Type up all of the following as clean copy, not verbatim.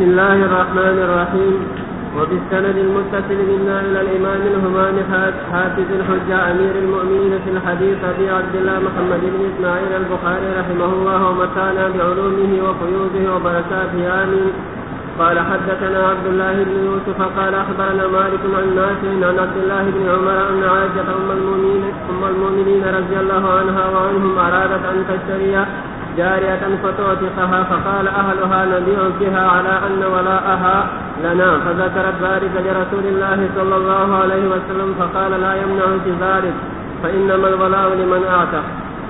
بسم الله الرحمن الرحيم. وبالسند المتصل منا إلى الإمام الهمام حافظ الحجة أمير المؤمنين في الحديث أبي عبد الله محمد بن إسماعيل البخاري رحمه الله ومتعنا بعلومه وفيوضه وبركاته آمين. قال حدثنا عبد الله بن يوسف قال أخبرنا مالك عن نافع عن عبد الله بن عمر أن عائشة أم المؤمنين رضي الله عنها وعنهم أرادت أن تشتري جارية فتعتقها فقال أهلها نبيعها على أن ولاءها لنا فذكرت ذلك لرسول الله صلى الله عليه وسلم فقال لا يمنعك ذلك فإنما الولاء لمن أعتق.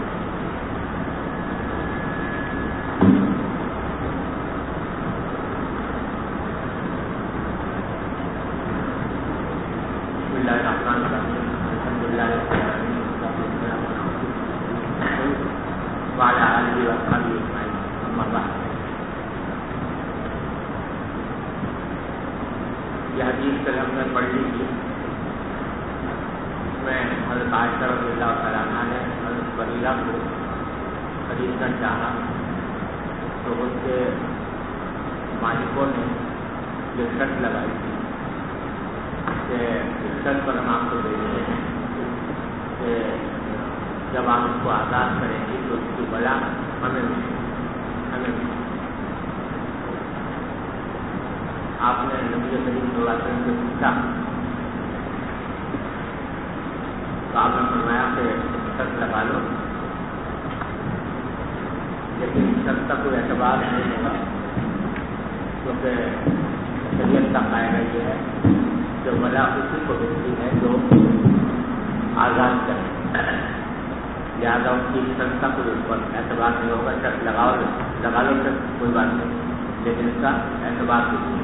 وعلى آله وصحبه أجمعين. أما بعد، یہ حدیث کل ہم نے پڑھ لی تھی. اس میں حضرت عائشہ رضی اللہ تعالیٰ عنہا نے حضرت بریرہ کو خریدنا چاہا تو اس کے مالکوں نے یہ شرط لگائی تھی کہ اس شرط پر ہم آپ کو دے رہے ہیں کہ جب آپ اس کو آزاد کریں گی تو اس کی بلا ہمیں آپ نے نبی کریم صلی اللہ علیہ وسلم سے پوچھا تو آپ نے فرمایا کہ شرط لگا لو، لیکن شرط کا کوئی اعتبار نہیں ہوگا کیونکہ شریعت کا قاعدہ یہ ہے کہ بلا اسی کو ملتی ہے جو آزاد کرے، لہٰذا ان کی شرط کا کوئی اعتبار نہیں ہوگا. شرط لگا لو شرط کوئی بات نہیں، لیکن اس کا اعتبار کچھ نہیں.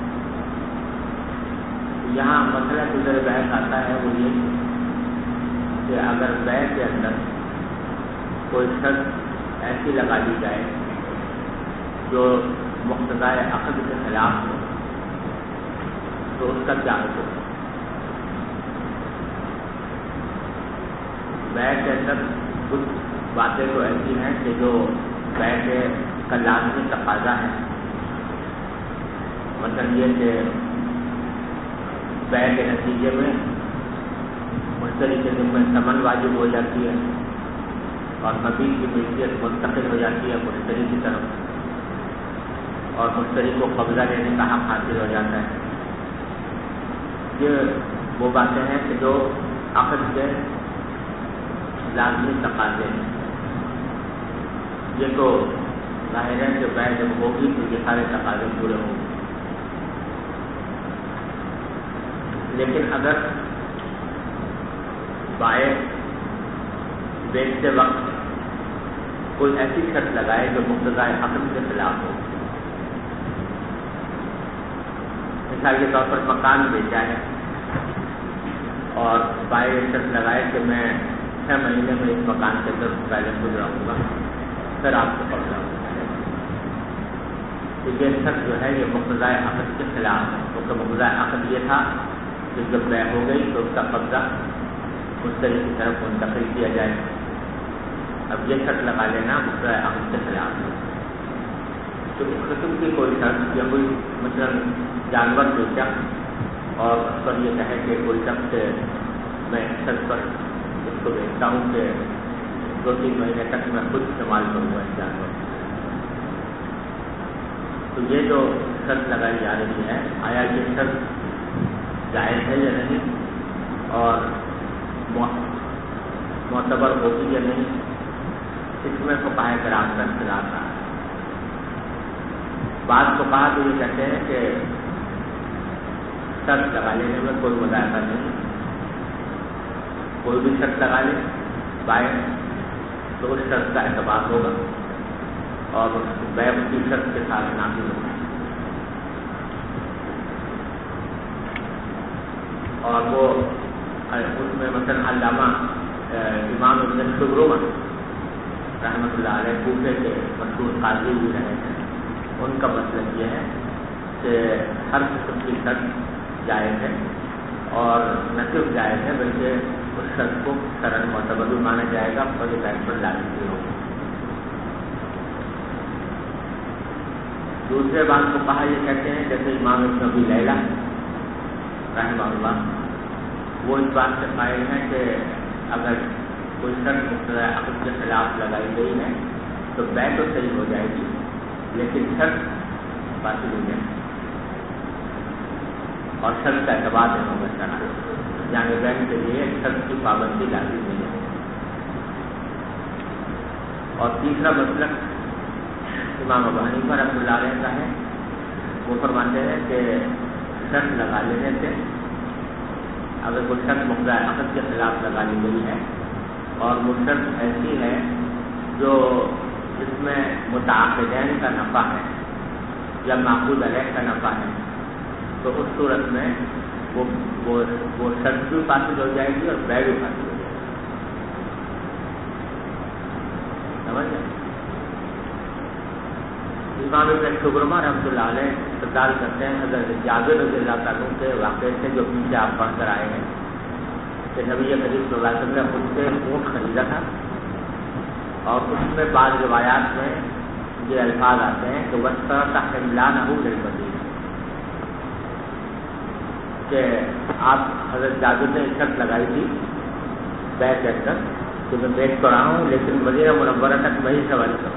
یہاں مسئلہ گزر بحث آتا ہے وہ یہ کہ اگر بیع کے اندر کوئی شرط ایسی لگا دی جائے جو مقتضائے عقد کے خلاف ہو تو اس کا کیا حکم ہے؟ بیع کے اندر کچھ باتیں تو ایسی ہیں کہ جو بیع کے کا لازمی تقاضا ہے. مطلب یہ کہ بیع کے نتیجے میں مشتری کے ذمہ ثمن واجب ہو جاتی ہے اور مزید کی ملکیت منتقل ہو جاتی ہے مشتری کی طرف اور مشتری کو قبضہ لینے کا حق حاصل ہو جاتا ہے. یہ وہ باتیں ہیں کہ جو عقد کے لازمی تقاضے ہیں. یہ تو ظاہر ہے کہ بیع جب ہوگی تو یہ سارے تقاضے پورے ہوں گے. لیکن اگر بائع بیچتے وقت کوئی ایسی شرط لگائے جو مقتضائے عقد کے خلاف ہو، مثال کے طور پر مکان بیچا ہے اور بائع شرط لگائے کہ میں 6 مہینے میں اس مکان کے اندر پہلے گزراؤں گا پھر آپ کو قبضہ ہو جائے گا، تو یہ شرط جو ہے یہ مقتضائے عقد کے خلاف ہے. کیونکہ مقتضائے عقد یہ تھا کہ جب بیع ہو گئی تو اس کا قبضہ مشتری کی طرف منتقل کیا جائے. اب یہ شرط لگا لینا مقتضائے عقد کے خلاف ہے. تو اس قسم کی کوئی شرط یا کوئی مثلاً جانور بیچا اور اس پر یہ کہے کہ کوئی شخص سے میں شرط پر اس کو دیکھتا ہوں کہ 2-3 مہینے تک میں خود استعمال کروں گا اس جانور. تو یہ جو شرط لگائی جا رہی ہے آیا یہ شرط جائز ہے یا نہیں اور معتبر ہوگی یا نہیں، اس میں فقہائے کرام کا اختلاف رہا ہے. بعض فقہا تو یہ کہتے ہیں کہ شرط لگا لینے میں کوئی مذاہرہ نہیں، کوئی بھی شرط لگا لے بائع تو اس شرط کا اعتبار ہوگا اور بیع کی شرط کے ساتھ نافذ ہوگا. اور وہ اس میں مثلا علامہ امام ابن شبرمہ رحمۃ اللہ علیہ کوفے کے مشہور قاضی بھی رہے ہیں. ان کا مطلب یہ ہے کہ ہر قسم کی شرط جائز ہے اور نہ صرف جائز ہے بلکہ اس شرط کو شرعاً معتبر بھی مانا جائے گا اور یہ بیع پر لازم بھی ہوگا. دوسرے بات کو کہا یہ کہتے ہیں جیسے امام ابن ابی لیلہ رحمہ اللہ، وہ اس بات سے قائل ہیں کہ اگر کوئی شرط مقتضی عقد کے خلاف لگائی گئی ہے تو بیع تو صحیح ہو جائے گی لیکن شرط باطل ہو جائے گی، اور شرط کا اعتبار نہیں ہوگا شرع، یعنی بیع کے لیے شرط کی پابندی لازم نہیں ہے۔ اور تیسرا مسلک امام ابو حنیفہ رحمۃ اللہ علیہ کا ہے، وہ فرماتے ہیں کہ شرط لگا لینے سے اگر کوئی شرط مقتضی عقد کے خلاف لگا لی گئی ہے اور وہ شرط ایسی ہے جو جس میں متعاقدین کا نفع ہے یا معقود علیہ کا نفع ہے، تو اس صورت میں وہ شرط بھی فاسد ہو جائے گی اور بیع بھی فاسد ہو جائے گی۔ سمجھ گئے؟ امام ابن شبرمہ رحمۃ اللہ علیہ استدلال کرتے ہیں حضرت جابر رضی اللہ عنہ کے واقعے سے جو پیچھے آپ پڑھ کر آئے ہیں کہ نبی کریم صلی اللہ علیہ وسلم نے خود سے اونٹ خریدا تھا، اور اس میں بعض روایات میں یہ الفاظ آتے ہیں کہ وَاسْتَرَطَ حِمْلَانَهُ لِلْمَدِينَةِ، کہ آپ حضرت جابر نے شرط لگائی تھی بیع کہہ کر کہ میں بیچ تو رہا ہوں لیکن مدینہ منورہ تک میں ہی سواری کروں،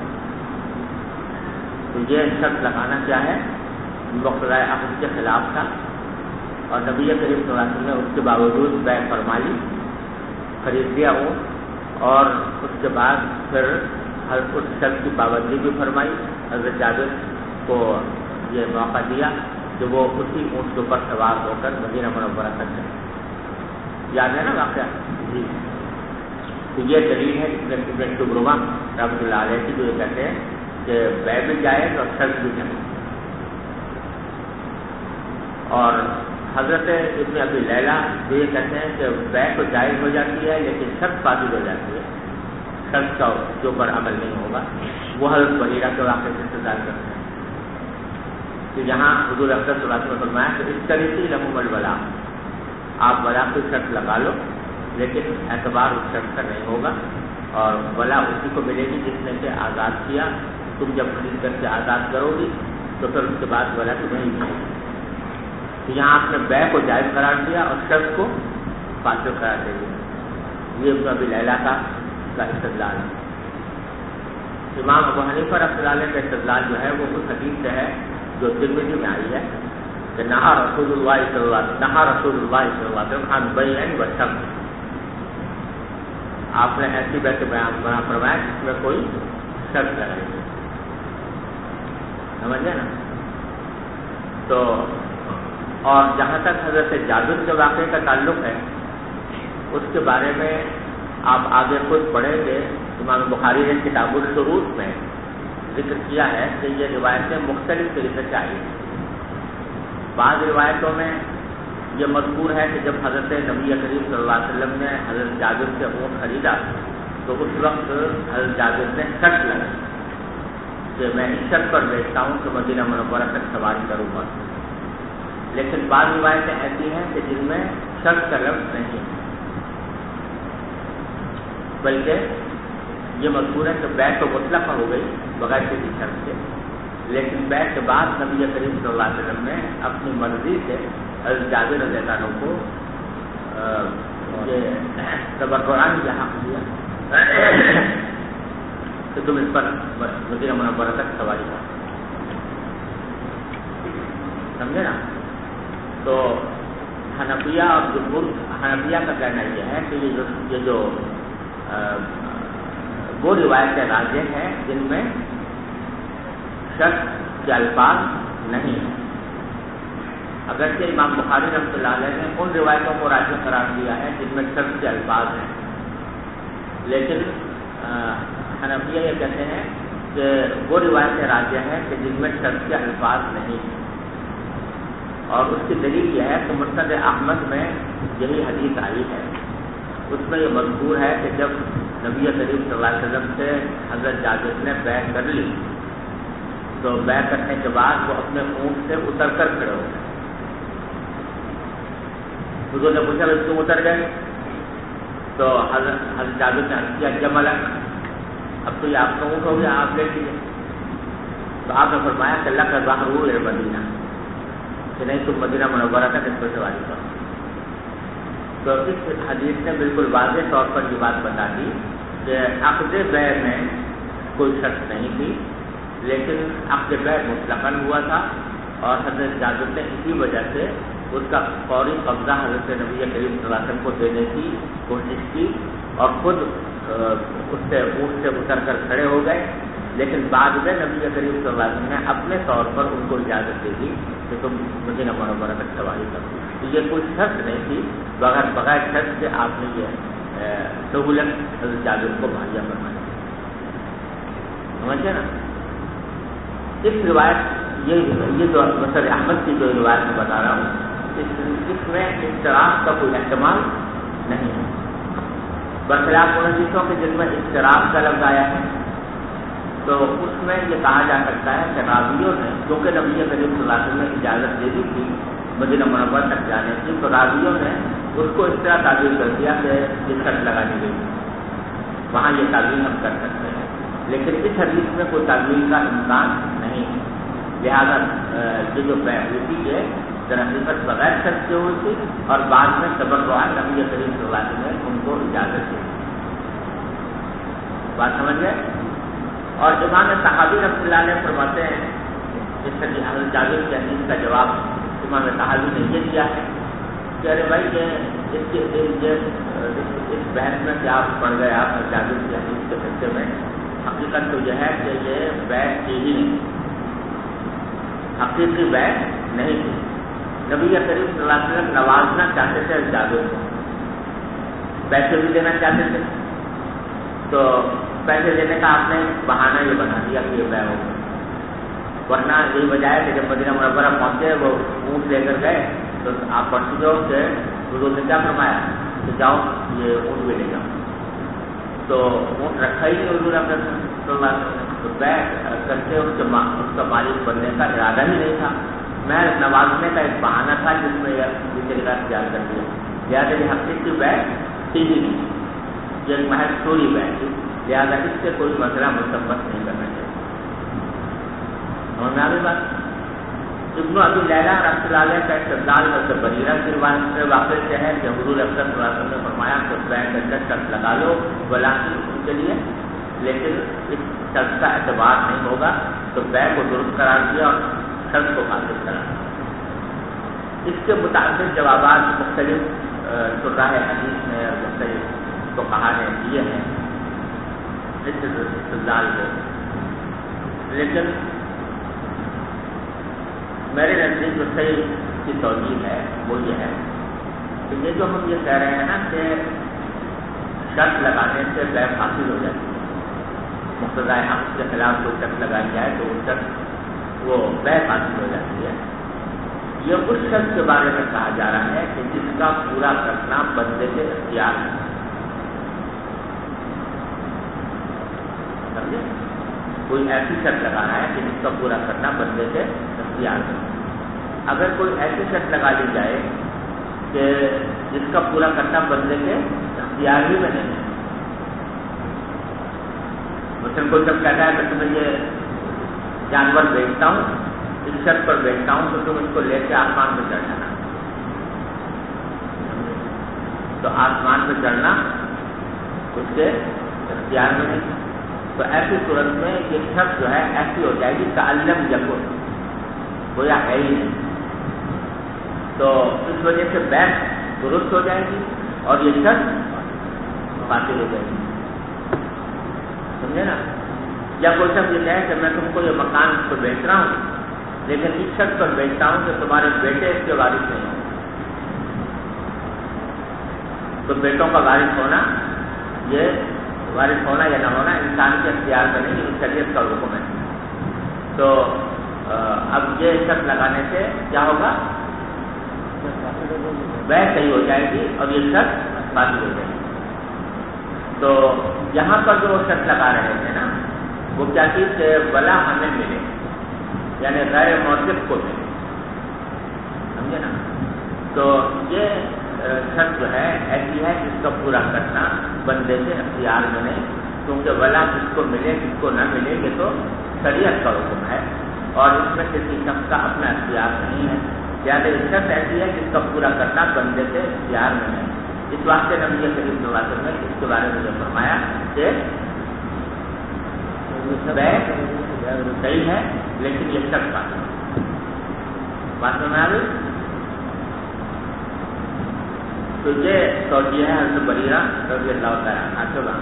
تو یہ شرط لگانا کیا ہے مقتضی عقد کے خلاف تھا، اور نبی کریم صلی اللہ علیہ وسلم نے اس کے باوجود بیع فرما لی، خرید لیا وہ، اور اس کے بعد پھر اس شرط کی پابندی بھی فرمائی، حضرت جابر کو یہ موقع دیا کہ وہ اسی اونٹ کے اوپر سوار ہو کر مدینہ منورہ تک جائے۔ یاد ہے نا واقعہ؟ جی، تو یہ دلیل ہے ابن شبرمہ رحمۃ اللہ علیہ کی، جو یہ کہتے ہیں کہ بیع بھی جائز اور شرط بھی جائز۔ اور حضرت ابن ابی لیلہ جو یہ کہتے ہیں کہ بیع تو جائز ہو جاتی ہے لیکن شرط فاسد ہو جاتی ہے، شرط کا جو پر عمل نہیں ہوگا، وہ حضرت بریرہ کے واقعے سے استدلال کرتے ہیں کہ یہاں حضور اکرم صلی اللہ علیہ وسلم نے فرمایا کہ اشترطوا لهم الولاء، آپ ولا کی شرط لگا لو لیکن اعتبار اس شرط کا نہیں ہوگا، اور ولا اسی کو ملے گی جس نے کہ آزاد کیا، تم جب خرید کر کے آزاد کرو گی تو پھر اس کے بعد ولا تو نہیں ملے گی۔ تو یہاں آپ نے بیع کو جائز قرار دیا اور شرط کو فاسد قرار دے دیا، یہ ابن ابی لیلہ کا استدلال ہے۔ امام ابو حنیفہ رحمۃ اللہ علیہ کا استدلال جو ہے وہ اس حدیث سے ہے جو ترمذی میں آئی ہے کہ نہا رسول اللہ صلی اللہ علیہ وسلم عن بیع و شرط، آپ نے ایسی بیع کے بیان فرمایا جس میں کوئی شرط لگائی گئی، سمجھے نا؟ تو اور جہاں تک حضرت جابر کے واقعے کا تعلق ہے اس کے بارے میں آپ آگے خود پڑھیں گے، امام بخاری نے کتاب الشروط میں ذکر کیا ہے کہ یہ روایتیں مختلف طریقے سے آئی ہیں۔ بعض روایتوں میں یہ مذکور ہے کہ جب حضرت نبی کریم صلی اللہ علیہ وسلم نے حضرت جابر سے اونٹ خریدا تو اس وقت حضرت جابر نے شرط لگائی کہ میں اس شرط پر بیچتا ہوں کہ مدینہ منورہ تک سواری کروں گا، لیکن بعض روایتیں ایسی ہیں کہ جن میں شرط کا لفظ نہیں، بلکہ یہ مذکور ہے کہ بیع تو مطلق ہو گئی بغیر کسی شرط کے، لیکن بیع کے بعد نبی کریم صلی اللہ علیہ وسلم نے اپنی مرضی سے حضرت جابر رضی اللہ عنہ کو یہ تبرعاً یہ حق دیا کہ تم اس پر مدینہ منورہ تک سواری کرو، سمجھے نا؟ تو حنفیہ اور جمہور حنفیہ کا کہنا یہ ہے کہ یہ جو وہ روایتیں راجح ہیں جن میں شرط کے الفاظ نہیں ہیں، اگرچہ امام بخاری رحمۃ اللہ علیہ نے ان روایتوں کو راجح قرار دیا ہے جن میں شرط کے الفاظ ہیں، لیکن حنفیہ یہ کہتے ہیں کہ وہ روایتیں راجح ہیں کہ جن میں شرط کے الفاظ نہیں ہیں، اور اس کی دلیل یہ ہے کہ مسند احمد میں یہی حدیث آئی ہے، اس میں یہ مذکور ہے کہ جب نبی کریم صلی اللہ علیہ وسلم سے حضرت جابر نے بیع کر لی تو بیع کرنے کے بعد وہ اپنے اونٹ سے اتر کر کھڑے ہو گئے، حضور نے پوچھا کہ تم اتر گئے؟ تو حضرت جابر نے عرض کیا جملک، اب تو یہ آپ کا اونٹ ہو گیا، آپ لے لیجیے۔ تو آپ نے فرمایا کہ اللہ کا ظاہر مدینہ، کہ نہیں تم مدینہ منورہ تک اس پر سواری کرو. تو اس حدیث نے بالکل واضح طور پر یہ بات بتا دی کہ عقد بیع میں کوئی شرط نہیں تھی، لیکن عقد بیع مطلقاً ہوا تھا، اور حضرت جابر نے اسی وجہ سے اس کا فوری قبضہ حضرت نبی کریم صلی اللہ علیہ وسلم کو دینے کی کوشش کی، اور خود اس سے اونٹ سے اتر کر کھڑے ہو گئے. لیکن بعد میں نبی کریم صلی اللہ علیہ وسلم نے اپنے طور پر ان کو اجازت دے دی کہ تم مدینہ منورہ تک سواری کرو. تو یہ کوئی شرط نہیں تھی، بغیر شرط سے آپ نے یہ سہولت حضرت جابر کو مہیا فرمائی. سمجھے نا؟ اس روایت یہ جو مسئلہ احمد کی جو روایت میں بتا رہا ہوں، اس میں اضطراب کا کوئی احتمال نہیں ہے، برخلاف ان حدیثوں کے جن میں اضطراب کا لفظ آیا ہے. تو اس میں یہ کہا جا سکتا ہے کہ راویوں نے، کیونکہ نبی کریم صلی اللہ علیہ وسلم نے اجازت دے دی تھی مدینہ منورہ تک جانے کی، تو راویوں نے اس کو اس طرح تعبیر کر دیا کہ یہ شرط لگا دی گئی. وہاں یہ تعبیر ہم کر سکتے ہیں، لیکن اس حدیث میں کوئی تعبیر کا امکان نہیں ہے. لہٰذا یہ جو بیع ہوئی تھی یہ درحقیقت بغیر شرط سے ہوئی تھی، اور بعد میں تبرع نبی کریم صلی اللہ علیہ وسلم نے ان کو اجازت دی. بات سمجھ گئے؟ اور امام صحابی رحمۃ اللہ علیہ فرماتے ہیں، جس سے حضرت جابر کی حدیث کا جواب امام صحابی نے یہ دیا ہے کہ ارے بھائی اس بحث میں کیا آپ پڑھ گئے، آپ جابر کی حدیث کے سلسلے میں حقیقت تو یہ ہے کہ یہ بیع کی ہی نہیں، حقیقی بیع نہیں تھی. نبی کریم صلی اللہ علیہ وسلم نوازنا چاہتے تھے جابر کو، پیسے بھی دینا چاہتے تھے، تو پیسے دینے کا آپ نے بہانہ یہ بنا دیا کہ یہ بیع ہو گیا. ورنہ یہی وجہ ہے کہ جب مدینہ منورہ پہنچے وہ اونٹ لے کر گئے تو آپ پڑھ چکے ہو کہ حضور نے کیا فرمایا کہ جاؤ یہ اونٹ بھی لے جاؤ. تو اونٹ رکھا ہی نہیں حضور اپنے صلی اللہ علیہ وسلم، تو بیع کر کے اس کا مالک بننے کا ارادہ ہی نہیں تھا، میں نوازنے کا ایک بہانہ تھا جس میں یہ طریقہ اختیار کر دیا. لہٰذا یہ حقیقی بیع تھی ہی نہیں، یہ ایک محض چوری بیع تھی. لہٰذا اس سے کوئی مسئلہ مثبت نہیں کرنا چاہیے. اور میں بات ابن ابی لیلہ رحمۃ اللہ علیہ کا استدلال حضرت بریرہ کی روایت سے واقع سے ہے کہ حضور اکرم صلی اللہ علیہ وسلم نے فرمایا کہ بیع کے اندر شرط لگا لو ولاکن ان کے لیے، لیکن اس شرط کا اعتبار نہیں ہوگا. تو بیع کو درست قرار دیا اور شرط کو فاسد قرار دیا. اس کے متعدد جوابات مختلف شراح حدیث میں اور مختلف فقہا نے دیے ہیں اس استدلال کو، لیکن میرے نزدیک جو صحیح کی توجیہ ہے وہ یہ ہے کہ یہ جو ہم یہ کہہ رہے ہیں نا کہ شرط لگانے سے بیع حاصل ہو جاتی ہے، مقتضیٰ حق کے خلاف کوئی شرط لگائی جائے تو اس شرط وہ بیع حاصل ہو جاتی ہے. یہ اس شخص کے بارے میں کہا جا رہا ہے کہ جس کا پورا کرنا بندے کے اختیار ہے. سمجھے؟ کوئی ایسی شرط لگانا ہے کہ جس کا پورا کرنا بندے کے اختیار ہے. اگر کوئی ایسی شرط لگا لی جائے کہ جس کا پورا کرنا بندے کے اختیار ہی میں نہیں ہے، مثلاً کوئی جب کہتا ہے کہ تمہیں یہ جانور بیچتا ہوں، اس شرط پر بیچتا ہوں تو تم اس کو لے کے آسمان پہ چڑھ جانا، تو آسمان پہ چڑھنا اس کے اختیار میں نہیں. تو ایسی صورت میں یہ شرط جو ہے ایسی ہو جائے گی تعلم یکن، گویا ہے ہی نہیں. تو اس وجہ سے بیع درست ہو جائے گی اور یہ شرط باطل ہو جائے گی. سمجھے نا؟ یا کوئی شخص یہ کہے کہ میں تم کو یہ مکان تو بیچ رہا ہوں لیکن اس شرط پر بیچتا ہوں کہ تمہارے بیٹے اس کے وارث نہیں ہوں. تو بیٹوں کا وارث ہونا، یہ وارث ہونا یا نہ ہونا انسان کے اختیار میں نہیں، یہ شریعت کا حکم ہے. تو اب یہ شرط لگانے سے کیا ہوگا؟ بیع صحیح ہو جائے گی اور یہ شرط باطل ہو جائے گی. تو یہاں پر جو شرط لگا رہے تھے نا وہ کیا چیز کہ ولا ہمیں ملے، یعنی غیر موصف کو ملے. سمجھے نا؟ تو یہ شرط جو ہے ایسی ہے جس کا پورا کرنا بندے کے اختیار میں نہیں، کیونکہ ولا کس کو ملے کس کو نہ ملے یہ تو شریعت کا حکم ہے اور اس میں کسی شخص کا اپنا اختیار نہیں ہے. زیادہ شرط ایسی ہے جس کا پورا کرنا بندے سے اختیار میں ہے. اس واسطے نبی کریم صلی اللہ علیہ وسلم نے اس کے بارے میں یہ فرمایا کہ صحیح ہے لیکن یہ شرط بات سمجھ آ گئی. تو یہ توجیہ ہے حضرت بریرہ رضی اللہ تعالیٰ عنہ.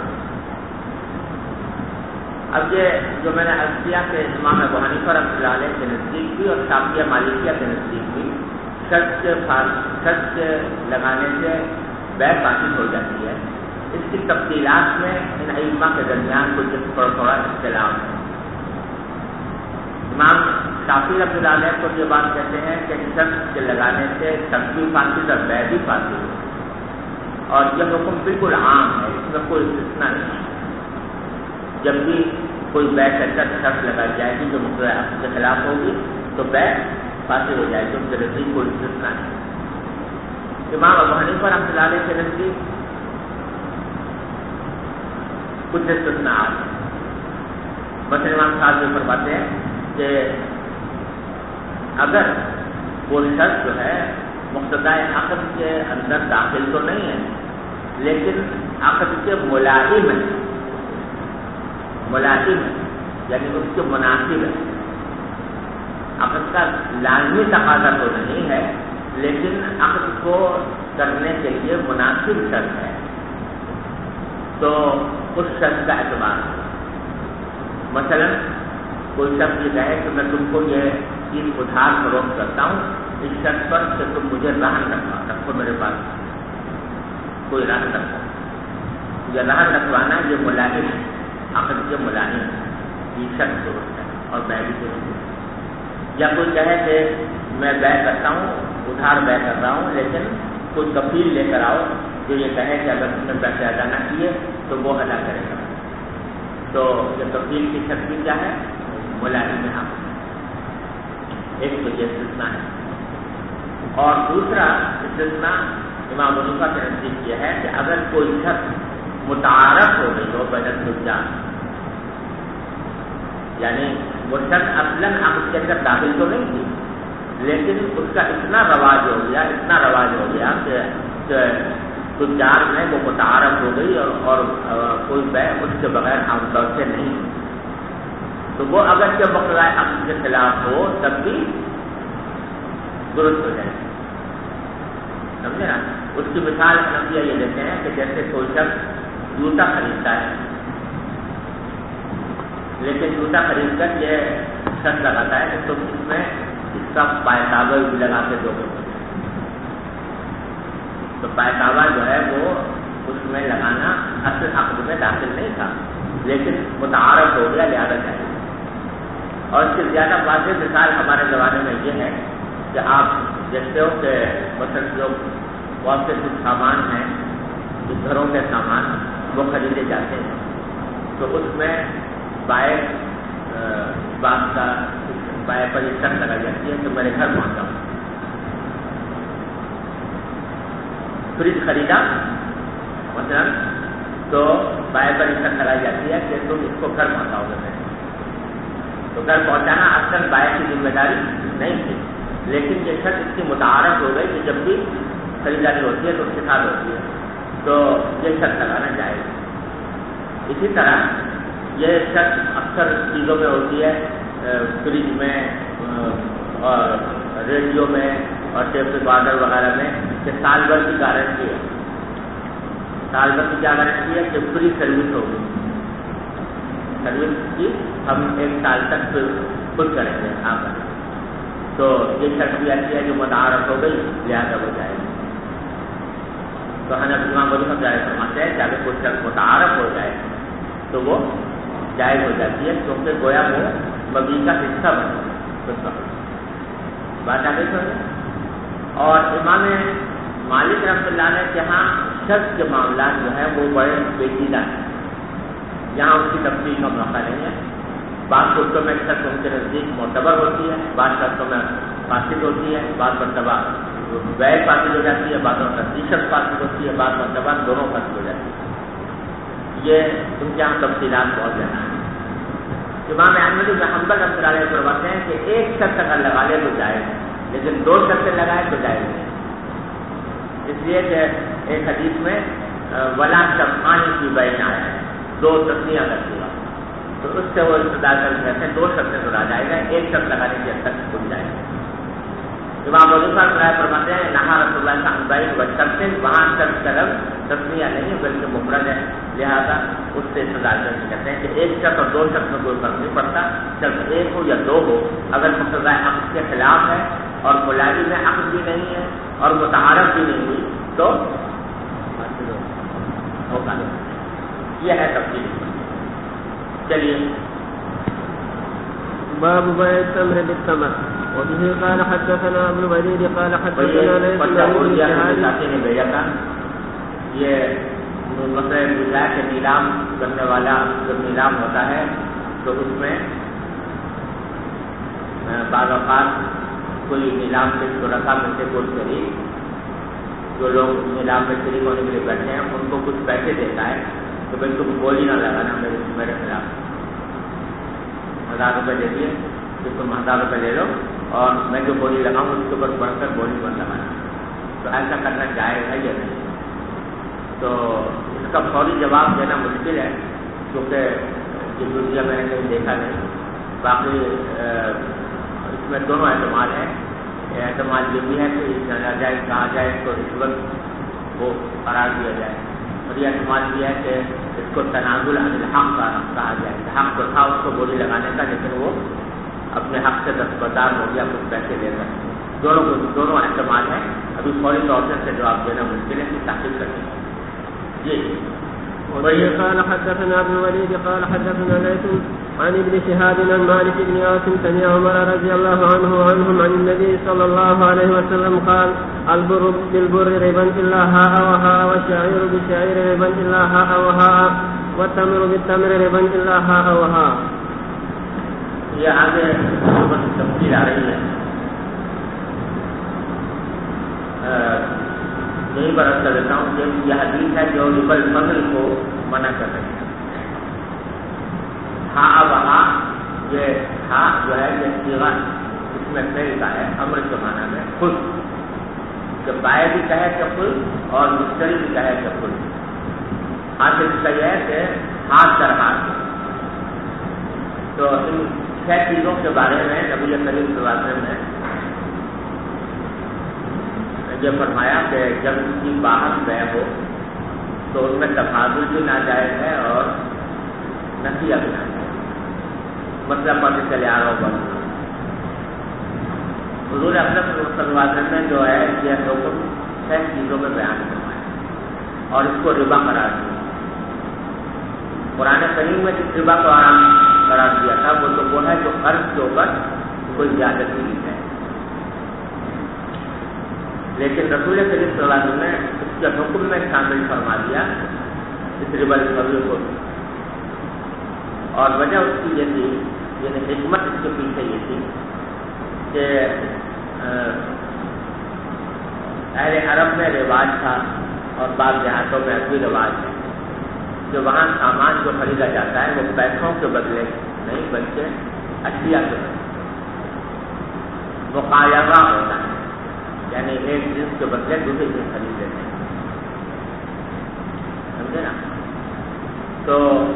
اب یہ جو میں نے عرض کیا کہ امام ابو حنیفہ رحمۃ اللہ علیہ کے نزدیک بھی اور شافعیہ مالکیہ کے نزدیک بھی شرط لگانے سے بیع فاسد ہو جاتی ہے. اس کی تفصیلات میں ان ائمہ کے درمیان کچھ تھوڑا اختلاف ہے. امام شافعی رحمۃ اللہ علیہ کو یہ بات کہتے ہیں کہ شرط کے لگانے سے شرط بھی فاسد اور بیع بھی فاسد ہے اور یہ حکم بالکل عام ہے, اس میں کوئی استثناء نہیں ہے. جب بھی کوئی بیع کا شرط لگائی جائے گی جو مقررہ عقد کے خلاف ہوگی تو بیع فاسد ہو جائے گی, اس کے نزدیک کوئی استثناء نہیں. امام ابو حنیفہ رحمۃ اللہ علیہ کے نزدیک کچھ استثناءات ہیں. مثلا امام صاحب یہ فرماتے ہیں کہ اگر وہ شرط جو ہے مقتضائے عقد کے اندر داخل تو نہیں ہے لیکن عقد کے ملازم ہے, یعنی اس کے مناسب ہے. عقد کا لازمی تقاضا تو نہیں ہے لیکن عقد کو کرنے کے لیے مناسب شرط ہے تو اس شرط کا اعتبار ہے. مثلا کوئی شخص یہ کہے کہ میں تم کو یہ چیز ادھار فروخت کرتا ہوں اس شرط پر کہ تم مجھے رہن رکھو میرے پاس کوئی رہن رکھو. یہ رہن رکھوانا یہ ملازم ہے, عقد کے ملازم ہے, یہ شرط درست ہے اور بیع بھی درست ہے. یا کوئی کہے کہ میں بیع کرتا ہوں, ادھار بیع کر رہا ہوں لیکن کوئی کفیل لے کر آؤ جو یہ کہے کہ اگر تم نے پیسے ادا نہ کیے تو وہ ادا کرے گا. تو یہ کفیل کی شرط بھی کیا ہے, ملازم ہے. ایک تو یہ استثناء ہے. اور دوسرا استثناء امام ابو حنیفہ کے نزدیک یہ ہے کہ اگر کوئی شخص متعارف ہو گئی ہو بین الزوجین, یعنی وہ شخص اصلاً عقد کے اندر داخل تو نہیں تھی لیکن اس کا اتنا رواج ہو گیا کہ تجار میں وہ متعارف ہو گئی اور کوئی بیع اس کے بغیر عام طور سے نہیں, تو وہ اگر کے مقررہ عقد کے خلاف ہو تب بھی درست ہو جائے. سمجھے نا. اس کی مثال حنفیہ یہ دیتے ہیں کہ جیسے کوئی شخص جوتا خریدتا ہے لیکن جوتا خرید کر یہ شرط لگاتا ہے کہ تم اس میں اس کا پائتابہ بھی لگا کے دو گے. تو پائتابہ جو ہے وہ اس میں لگانا اصل عقد میں داخل نہیں تھا لیکن متعارف ہو گیا لہٰذا چاہیے. اور اس سے زیادہ واضح مثال ہمارے زمانے میں یہ ہے کہ آپ دیکھتے ہو کہ مثلا جو بہت سے کچھ سامان ہیں جو گھروں کے سامان وہ خریدے جاتے ہیں تو اس میں بائع پر یہ شرط لگائی جاتی ہے کہ میرے گھر پہنچا ہوں. فریج خریدا مثلا تو بائع پر یہ شرط لگائی جاتی ہے کہ تم اس کو گھر پہنچاؤ گے. تو گھر پہنچانا اصل بائع کی ذمہ داری نہیں تھی لیکن یہ شرط اس کی متعارف ہو گئی کہ جب بھی خریداری ہوتی ہے تو اس کے ساتھ ہوتی ہے تو یہ شرط لگانا چاہیے. اسی طرح یہ شرط اکثر چیزوں میں ہوتی ہے, فریج میں اور ریڈیو میں اور ٹیپ ریکارڈر وغیرہ میں کہ سال بھر کی گارنٹی ہے. سال بھر کی کیا گارنٹی ہے کہ فری سروس ہوگی, سروس کی ہم 1 سال تک خود کریں گے آپ. تو یہ شرط بھی ایسی ہے جو متعارف ہو گئی لہٰذا ہو جائے گی. تو حنفی امام ابو حنیفہ فرماتے ہیں کہ اگر کوئی شرط متعارف ہو جائے تو وہ جائز ہو جاتی ہے کیونکہ گویا وہ مبیع کا حصہ بنے. بات آ گئی سمجھ. اور امام مالک رحمۃ اللہ علیہ کے ہاں شرط کے معاملات جو ہے وہ بڑے پیچیدہ ہیں, یہاں اس کی تفصیل کا موقع نہیں ہے. بعض صورتوں میں شرط ان کے نزدیک معتبر ہوتی ہے, بعض شرطوں میں فاسد ہوتی ہے, بعض مرتبہ بیع فاسد ہو جاتی ہے, بعض مرتبہ شرط فاسد ہوتی ہے, بعض مرتبہ دونوں فاسد ہو جاتی ہے. یہ ان کے یہاں تفصیلات بہت زیادہ ہیں. امام احمد بن حنبل رحمۃ اللہ علیہ فرماتے ہیں کہ ایک شرط اگر لگا لے تو جائز ہے، لیکن دو شرطیں لگائے تو جائز نہیں، اس لیے کہ ایک حدیث میں ولا شفعانی کی بین آیا ہے، دو تسمیہ کر دیا، تو اس سے وہ استدلال کہتے ہیں دو شرطیں تو آ جائے گا، ایک شرط لگانے کی حد تک کھل جائے گا۔ امام ابو حنیفہ رائے فرماتے ہیں نہا رسول اللہ صلی اللہ علیہ وسلم وہاں شرط کا لفظ تسمیہ نہیں بلکہ مفرد ہے، لہذا اس سے استدلال کرتے کہتے ہیں کہ ایک شرط اور دو شرط میں کوئی فرق نہیں پڑتا، شرط ایک ہو یا دو ہو، اگر مقتضی عقد کے خلاف ہے اور ملازم میں عقد بھی نہیں ہے اور متعارف بھی نہیں ہوئی تو ہوگا۔ یہ ہے تفصیل۔ چلیے باب بيع التمر بالتمر وبه قال حدثنا ابن الوليد قال حدثنا ليس بن ساتھی نے بھیجا تھا، یہ مسئلہ پوچھا کہ نیلام کرنے والا جب نیلام ہوتا ہے تو اس میں بعض اوقات کوئی نیلام کے شرکا میں سے کوئی شریک جو لوگ نیلام میں شریک ہونے کے لیے بیٹھے ہیں ان کو کچھ پیسے دیتا ہے تو بھائی تم گولی نہ لگانا میرے خلاف، 1000 روپے دے دیے کہ تم 1000 روپے لے لو اور میں جو گولی لگاؤں اس کے اوپر بڑھ کر گولی مت لگانا، تو ایسا کرنا جائز ہے یا نہیں؟ تو اس کا فوری جواب دینا مشکل ہے کیونکہ یہ دنیا میں نے کہیں دیکھا نہیں، باقی اس میں دونوں احتمال ہیں، احتمال یہ بھی ہے کہ جانا جائے کہا جائے تو رشوت کو قرار دیا جائے، اور یہ احتمال بھی ہے کہ اس کو تنازل عن الحق کہا جائے، حق تو تھا اس کو گولی لگانے کا لیکن وہ اپنے حق سے دستبردار ہو گیا، کچھ پیسے لے کر، دونوں احتمال ہیں، ابھی فوری طور سے جواب دینا مشکل ہے کہ تحقیق کرنی ہے۔ جی وبه قال حدثنا ابن الوليد قال حدثنا ليث عن ابن شهاب عن مالك بن عاصم سمع عمر رضي الله عنه عنهم عن النبي صلى الله عليه وسلم قال البر بالبر ربا إلا هاء وهاء والشعير بالشعير ربا إلا هاء وهاء والتمر بالتمر ربا إلا هاء وهاء۔ یہ آگے تفصیل آ رہی ہے، یہیں پر عرض کر دیتا ہوں کہ یہ حدیث ہے جو ربا الفضل کو منع کر رہی ہے۔ ہاں وہاں یہ ہاں جو ہے یہ صیغہ اس میں فعل کا ہے، امر کے معنی میں خود، کہ بائع بھی کہے کہ خود اور مشتری بھی کہے کہ خود، حاصل اس کا یہ ہے کہ ہاتھ در ہاتھ۔ تو ان 6 چیزوں کے بارے میں نبی کریم صلی اللہ علیہ وسلم نے یہ فرمایا کہ جب اس کی باہر طے ہو تو ان میں تفاضل بھی ناجائز ہے اور نسیہ بھی ناجائز، مطلب پتہ چلے آ رہا ہوگا۔ حضور اکرم صلی اللہ علیہ وسلم نے جو ہے یہ حکم 6 چیزوں میں بیان کروایا اور اس کو ربا قرار دیا۔ قرآن کریم میں جس ربا کو آرام قرار دیا تھا وہ تو وہ ہے جو قرض کے اوپر کوئی زیادتی نہیں ہے، لیکن رسول کریم صلی اللہ علیہ وسلم نے اس کے حکم میں شامل فرما دیا اس ربا الفضل کو، اور وجہ اس کی یہ تھی، یعنی حکمت اس کے پیچھے یہ تھی کہ اہل عرب میں رواج تھا اور بعض دیہاتوں میں اب بھی رواج ہے کہ وہاں سامان جو خریدا جاتا ہے وہ پیسوں کے بدلے نہیں بلکہ اشیاء کے بدلے مقایضہ ہوتا ہے، یعنی ایک جنس کے بدلے دوسرے جنس خرید لیتے ہیں، سمجھے نا؟ تو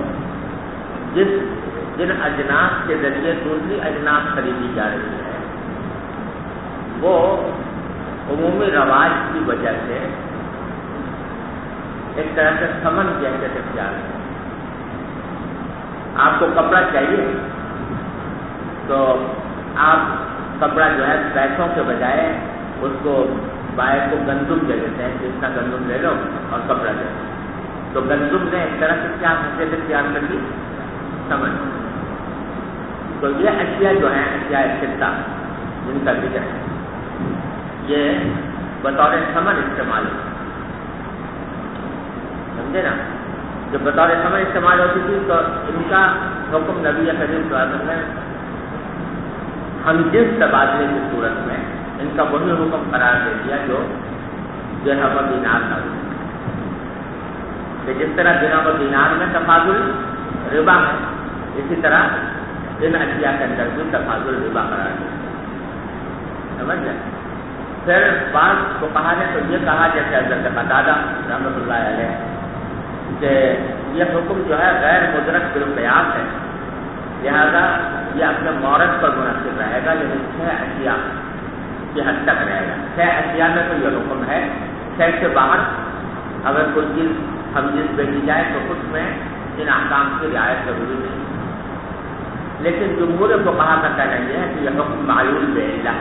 جن اجناس کے ذریعے دوسری اجناس خریدی جا رہی ہے وہ عمومی رواج کی وجہ سے ایک طرح سے ثمن کی حیثیت اختیار ہے۔ آپ کو کپڑا چاہیے تو آپ کپڑا جو ہے پیسوں کے بجائے اس کو بائر کو گندم دے دیتے ہیں کہ اتنا گندم لے لو اور کپڑا دے دو، تو گندم نے ایک طرح سے کیا حیثیت اختیار کر لی؟ ثمن۔ تو یہ اشیاء جو ہیں اشیاء خطہ جن کا ذکر ہے یہ بطور ثمن استعمال ہوتا ہے، سمجھے نا؟ جب بطور ثمن استعمال ہوتی تھی تو ان کا حکم نبی کریم صلی اللہ علیہ وسلم نے ہم جنس تبادلے کی صورت میں ان کا وہی حکم قرار دے دیا جو درہم و دینار تھا، کہ جس طرح درہم و دینار میں تفاضل ربا ہے، اسی طرح ان اشیاء کے اندر بھی تفاضل ربا قرار دیا. سمجھ گئے؟ پھر بعض فقہا نے تو یہ کہا جیسے حضرت قتادہ رحمۃ اللہ علیہ کہ یہ حکم جو ہے غیر مدرک بالقیاس ہے، لہذا یہ اپنے مورد پر منحصر رہے گا، لیکن 6 اشیاء کی حد تک رہے گا. 6 اشیاء میں تو یہ حکم ہے. 6 سے باہر اگر کوئی چیز ہم جنس بیچی جائے تو اس میں ان احکام کی رعایت ضروری نہیں. لیکن جمہور فقہا کا کہنا یہ ہے کہ یہ حکم معلول بعلہ،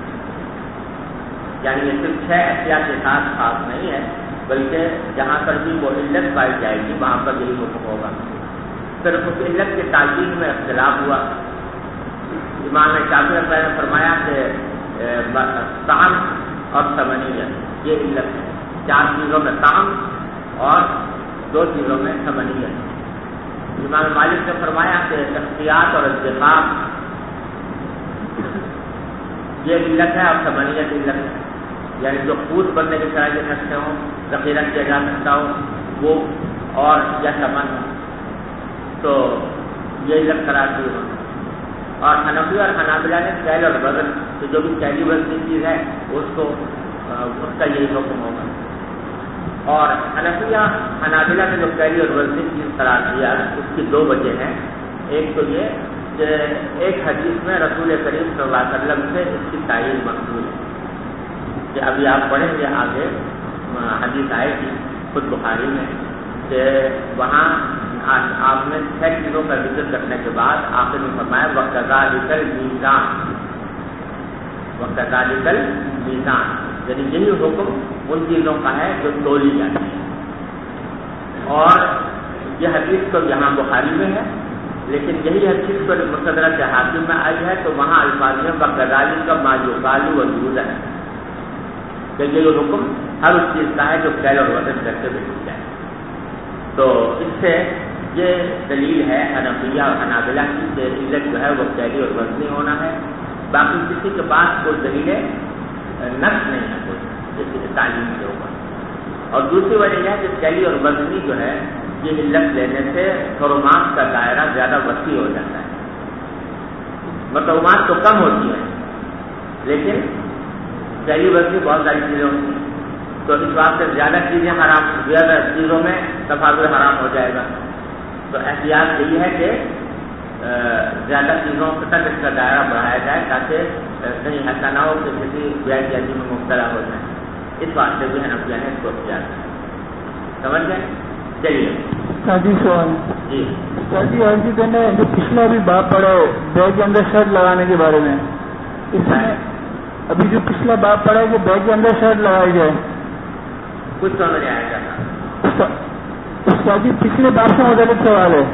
یعنی یہ صرف 6 اشیاء کے ساتھ خاص نہیں ہے، بلکہ جہاں پر بھی وہ علت پائی جائے گی وہاں پر یہی حکم ہوگا. صرف اس علت کے تعین میں اختلاف ہوا. امام شافعی نے فرمایا کہ طعم اور ثمنیت یہ علت ہے. 4 چیزوں میں طعم اور 2 چیزوں میں ثمنیت. امام مالک نے فرمایا کہ اختیار اور اتفاق یہ علت ہے اور ثمنیت علت ہے، یعنی جو قوت بننے کی صلاحیت رکھتے ہوں، ذخیرہ کیا جا سکتا ہو وہ، اور یا ثمن تو یہ علت قرار دی ہو. اور حنفی اور حنابلہ نے کیل اور وزن، تو جو بھی کیلی وزنی چیز ہے اس کا یہی حکم ہوگا. اور حنفیہ حنابلہ نے جو کیلی اور وزنی چیز قرار دیا اس کی 2 وجہ ہیں. ایک تو یہ کہ ایک حدیث میں رسول کریم صلی اللہ علیہ وسلم سے اس کی تعین مقبول ہے، کہ ابھی آپ پڑھیں گے آگے حدیث آئے گی خود بخاری میں کہ وہاں آپ نے 6 چیزوں کا ذکر کرنے کے بعد آخر میں فرمایا وَكَذَلِكَ الْمِيزَانُ، وَكَذَلِكَ الْمِيزَانُ، یعنی یہی حکم ان چیزوں کا ہے جو تولی جاتی ہے. اور یہ حدیث تو یہاں بخاری میں ہے، لیکن یہی حدیث کو مستدرک حاکم میں آئی ہے تو وہاں الفاظ میں وَكَذَلِكَ مَا يُقَالُ وَيُوزَنُ ہے کہ یہ حکم ہر اس چیز کا ہے جو کیل اور وزن کر کے بیچی جائے. تو اس سے یہ دلیل ہے حنفیہ اور حنابلہ کی کہ علت جو ہے وہ کیلی اور وزنی ہونا ہے. باقی کسی کے پاس کوئی دلیل نقص نہیں ہے کوئی جیسے تعلیم کے اوپر. اور دوسری وجہ یہ ہے کہ کیلی اور وزنی جو ہے یہ علت لینے سے حرمات کا دائرہ زیادہ وسیع ہو جاتا ہے. مطلوبات تو کم ہوتی ہیں لیکن کیلی وزنی بہت ساری چیزیں ہوتی ہیں، تو اس واسطے زیادہ چیزیں حرام، زیادہ چیزوں میں تفاضل حرام ہو جائے گا. تو احتیاط یہی ہے کہ زیادہ چیزوں تک اس کا دائرہ بڑھایا جائے تاکہ کہیں ایسا نہ ہو کہ کسی بیعت جازی میں مبتلا ہو جائے. اس واسطے بھی حنفیہ نے اس کو اختیار کیا. سمجھ گئے؟ چلیے سوال جی عرضی کرنا ہے جو پچھلا بھی باب پڑا ہے بیگ کے اندر شرط لگانے کے بارے میں، اس میں ابھی جو پچھلا باب پڑا ہے کہ بیگ کے اندر شرط لگائی جائے، کچھ سمجھ نہیں آئے گا. استاد جی پچھلے باب سے متعلق سوال ہے.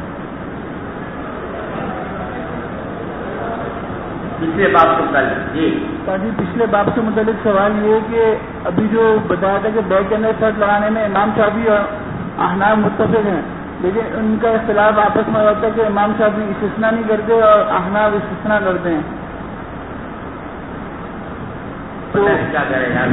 پچھلے باب کو کل جی پچھلے باب سے متعلق سوال یہ ہے کہ ابھی جو بتایا تھا کہ بیگ کے اندر شرط لگانے میں امام شافعی اور احناف متفق ہیں، لیکن ان کا اختلاف آپس میں ہوتا ہے کہ امام شافعی استثناء نہیں کرتے اور احناف استثناء کرتے ہیں. تو کیا کرے یار،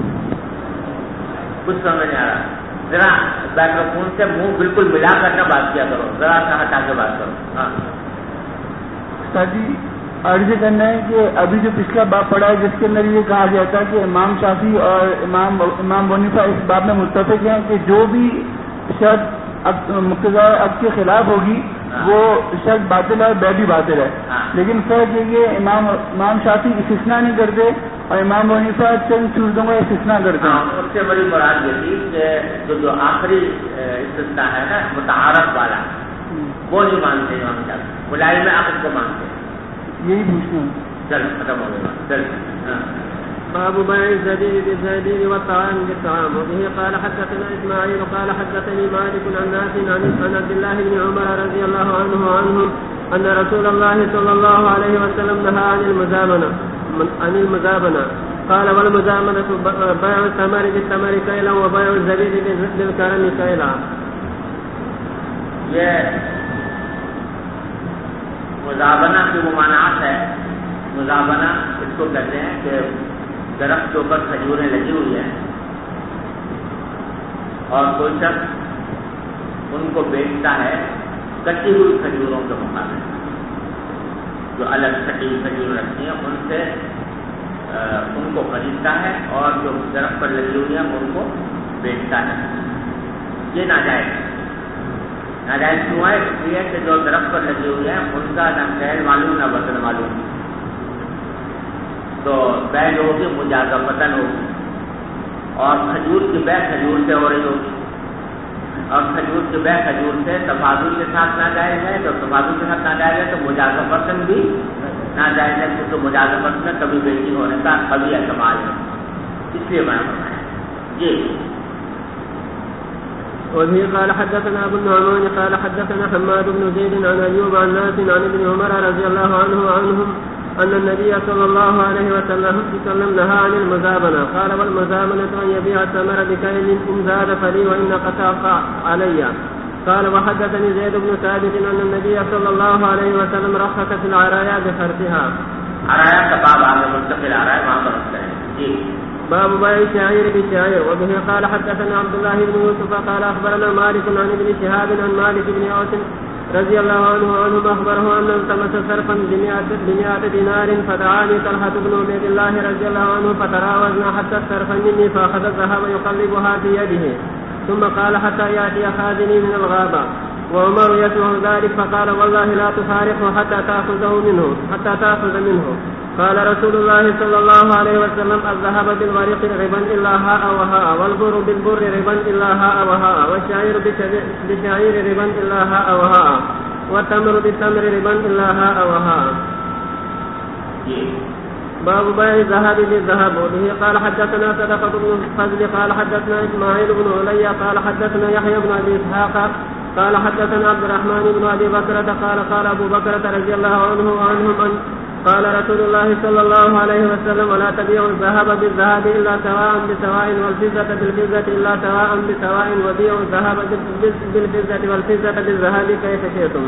کچھ سمجھ نہیں آ رہا. ذرا مائکروفون سے منہ بالکل ملا کر نہ بات کیا کرو، ذرا سا ہٹا کے بات کرو. ہاں استاد جی عرض کرنا ہے کہ ابھی جو پچھلا باب پڑا ہے جس کے اندر یہ کہا گیا تھا کہ امام شافعی اور امام حنیفہ اس باب میں متفق ہیں کہ جو بھی شرط مقتضا اب کے خلاف ہوگی وہ شرط باطل ہے اور بے بھی باطل ہے. لیکن فرق یہ کہ امام شافعی استثناء نہیں کرتے اور امام حنیفہ چند صورتوں کا استثناء کرتے ہیں. اس سے بڑی مراد یہ تھی کہ جو آخری استثناء ہے نا متعارف والا وہ نہیں مانتے امام شافعی، ملائم عقد کو مانتے. یہی پوچھنا ہے. چل ختم ہو گیا. چل باب بيع الزبيب بالزبيب والطعام بالطعام. وبه قال حدثنا اسماعيل قال حدثني مالك عن نافع عن عبد الله بن عمر رضي الله عنهم ان رسول الله صلى الله عليه وسلم نهى عن المزابنة قال والمزابنة بيع الثمر بالثمر كيلا وبيع الزبيب بالكرم كيلا. یہ مزابنہ کی ممانعت ہے. مزابنہ اس کو کہتے ہیں کہ درخت کے اوپر کھجوریں لگی ہوئی ہیں اور کوئی شخص ان کو بیچتا ہے کٹی ہوئی کھجوروں کے مقابلے. جو الگ کھجور رکھتی ہیں ان سے ان کو خریدتا ہے اور جو درخت پر لگی ہوئی ہیں ان کو بیچتا ہے. یہ ناجائز کیوں ہے؟ اس لیے کہ جو درخت پر لگی ہوئی ہیں ان کا نہ فعل معلوم نہ وزن معلوم، تو بے جو ہوگی مجازہ وطن ہوگی، اور کھجور کی بے کھجور سے ہو رہی ہوگی، اور کھجور کی بے کھجور سے تفاضل کے ساتھ ناجائز ہے. جب تفاضل کے ساتھ ناجائز ہے تو مجازہ وطن بھی ناجائز ہے، کیونکہ مجازہ وطن میں کبھی بیچی ہونے کا کبھی احتمال ہے، اس لیے میں فرمایا. جی وبه قال حدثنا ابو النعمان قال حدثنا حماد بن زيد عن ايوب عن نافع عن ابن عمر رضي الله عنهم ان النبي صلى الله عليه وسلم نهى عن المزابنه. قال والمزابنه ان يبيع الثمر بكيل ان زاد فلي وان قطع علي. قال وحدثني زيد بن ثابت ان النبي صلى الله عليه وسلم رخص في العرايا بخرسها. عرايا کا باب آگے مستقل آ رہا ہے، وہاں پر رکھتے ہیں. جی باب بيع الشعير بالشعير. وبه قال حدثنا عبد الله بن يوسف قال اخبرنا مالك عن ابن شهاب عن مالك بن عوف رضي الله عنه اخبره ان التمس صرفا ب100 دينار فدعاني طلحة بن عبيد الله رضي الله عنه فتراوزنا حتى الصرف مني فاخذ الذهب يقلبها في يده ثم قال حتى ياتي خازني من الغابة وعمر يسمع ذلك فقال والله لا تفارقه حتى تأخذ منه. قال رسول الله صلى الله عليه وسلم الذهب بالورق ربا إلا هاء وهاء والبر بالبر ربا إلا هاء وهاء والشعير بالشعير ربا إلا هاء وهاء والتمر بالتمر ربا إلا هاء وهاء. باب بيع الذهب بالذهب. وبه قال حدثنا صدقة بن الفضل قال حدثنا إسماعيل بن علي قال حدثنا يحيى بن أبي إسحاق قال حدثنا عبد الرحمن بن أبي بكرة قال أبو بكرة رضي الله عنه وعنهم أن قال رسول الله صلى الله عليه وسلم ولا تبيعوا الذهب بالذهب إلا سواء بسواء والفضة بالفضة إلا سواء بسواء وبيعوا الذهب بالفضة والفضة بالذهب كيف شئتم.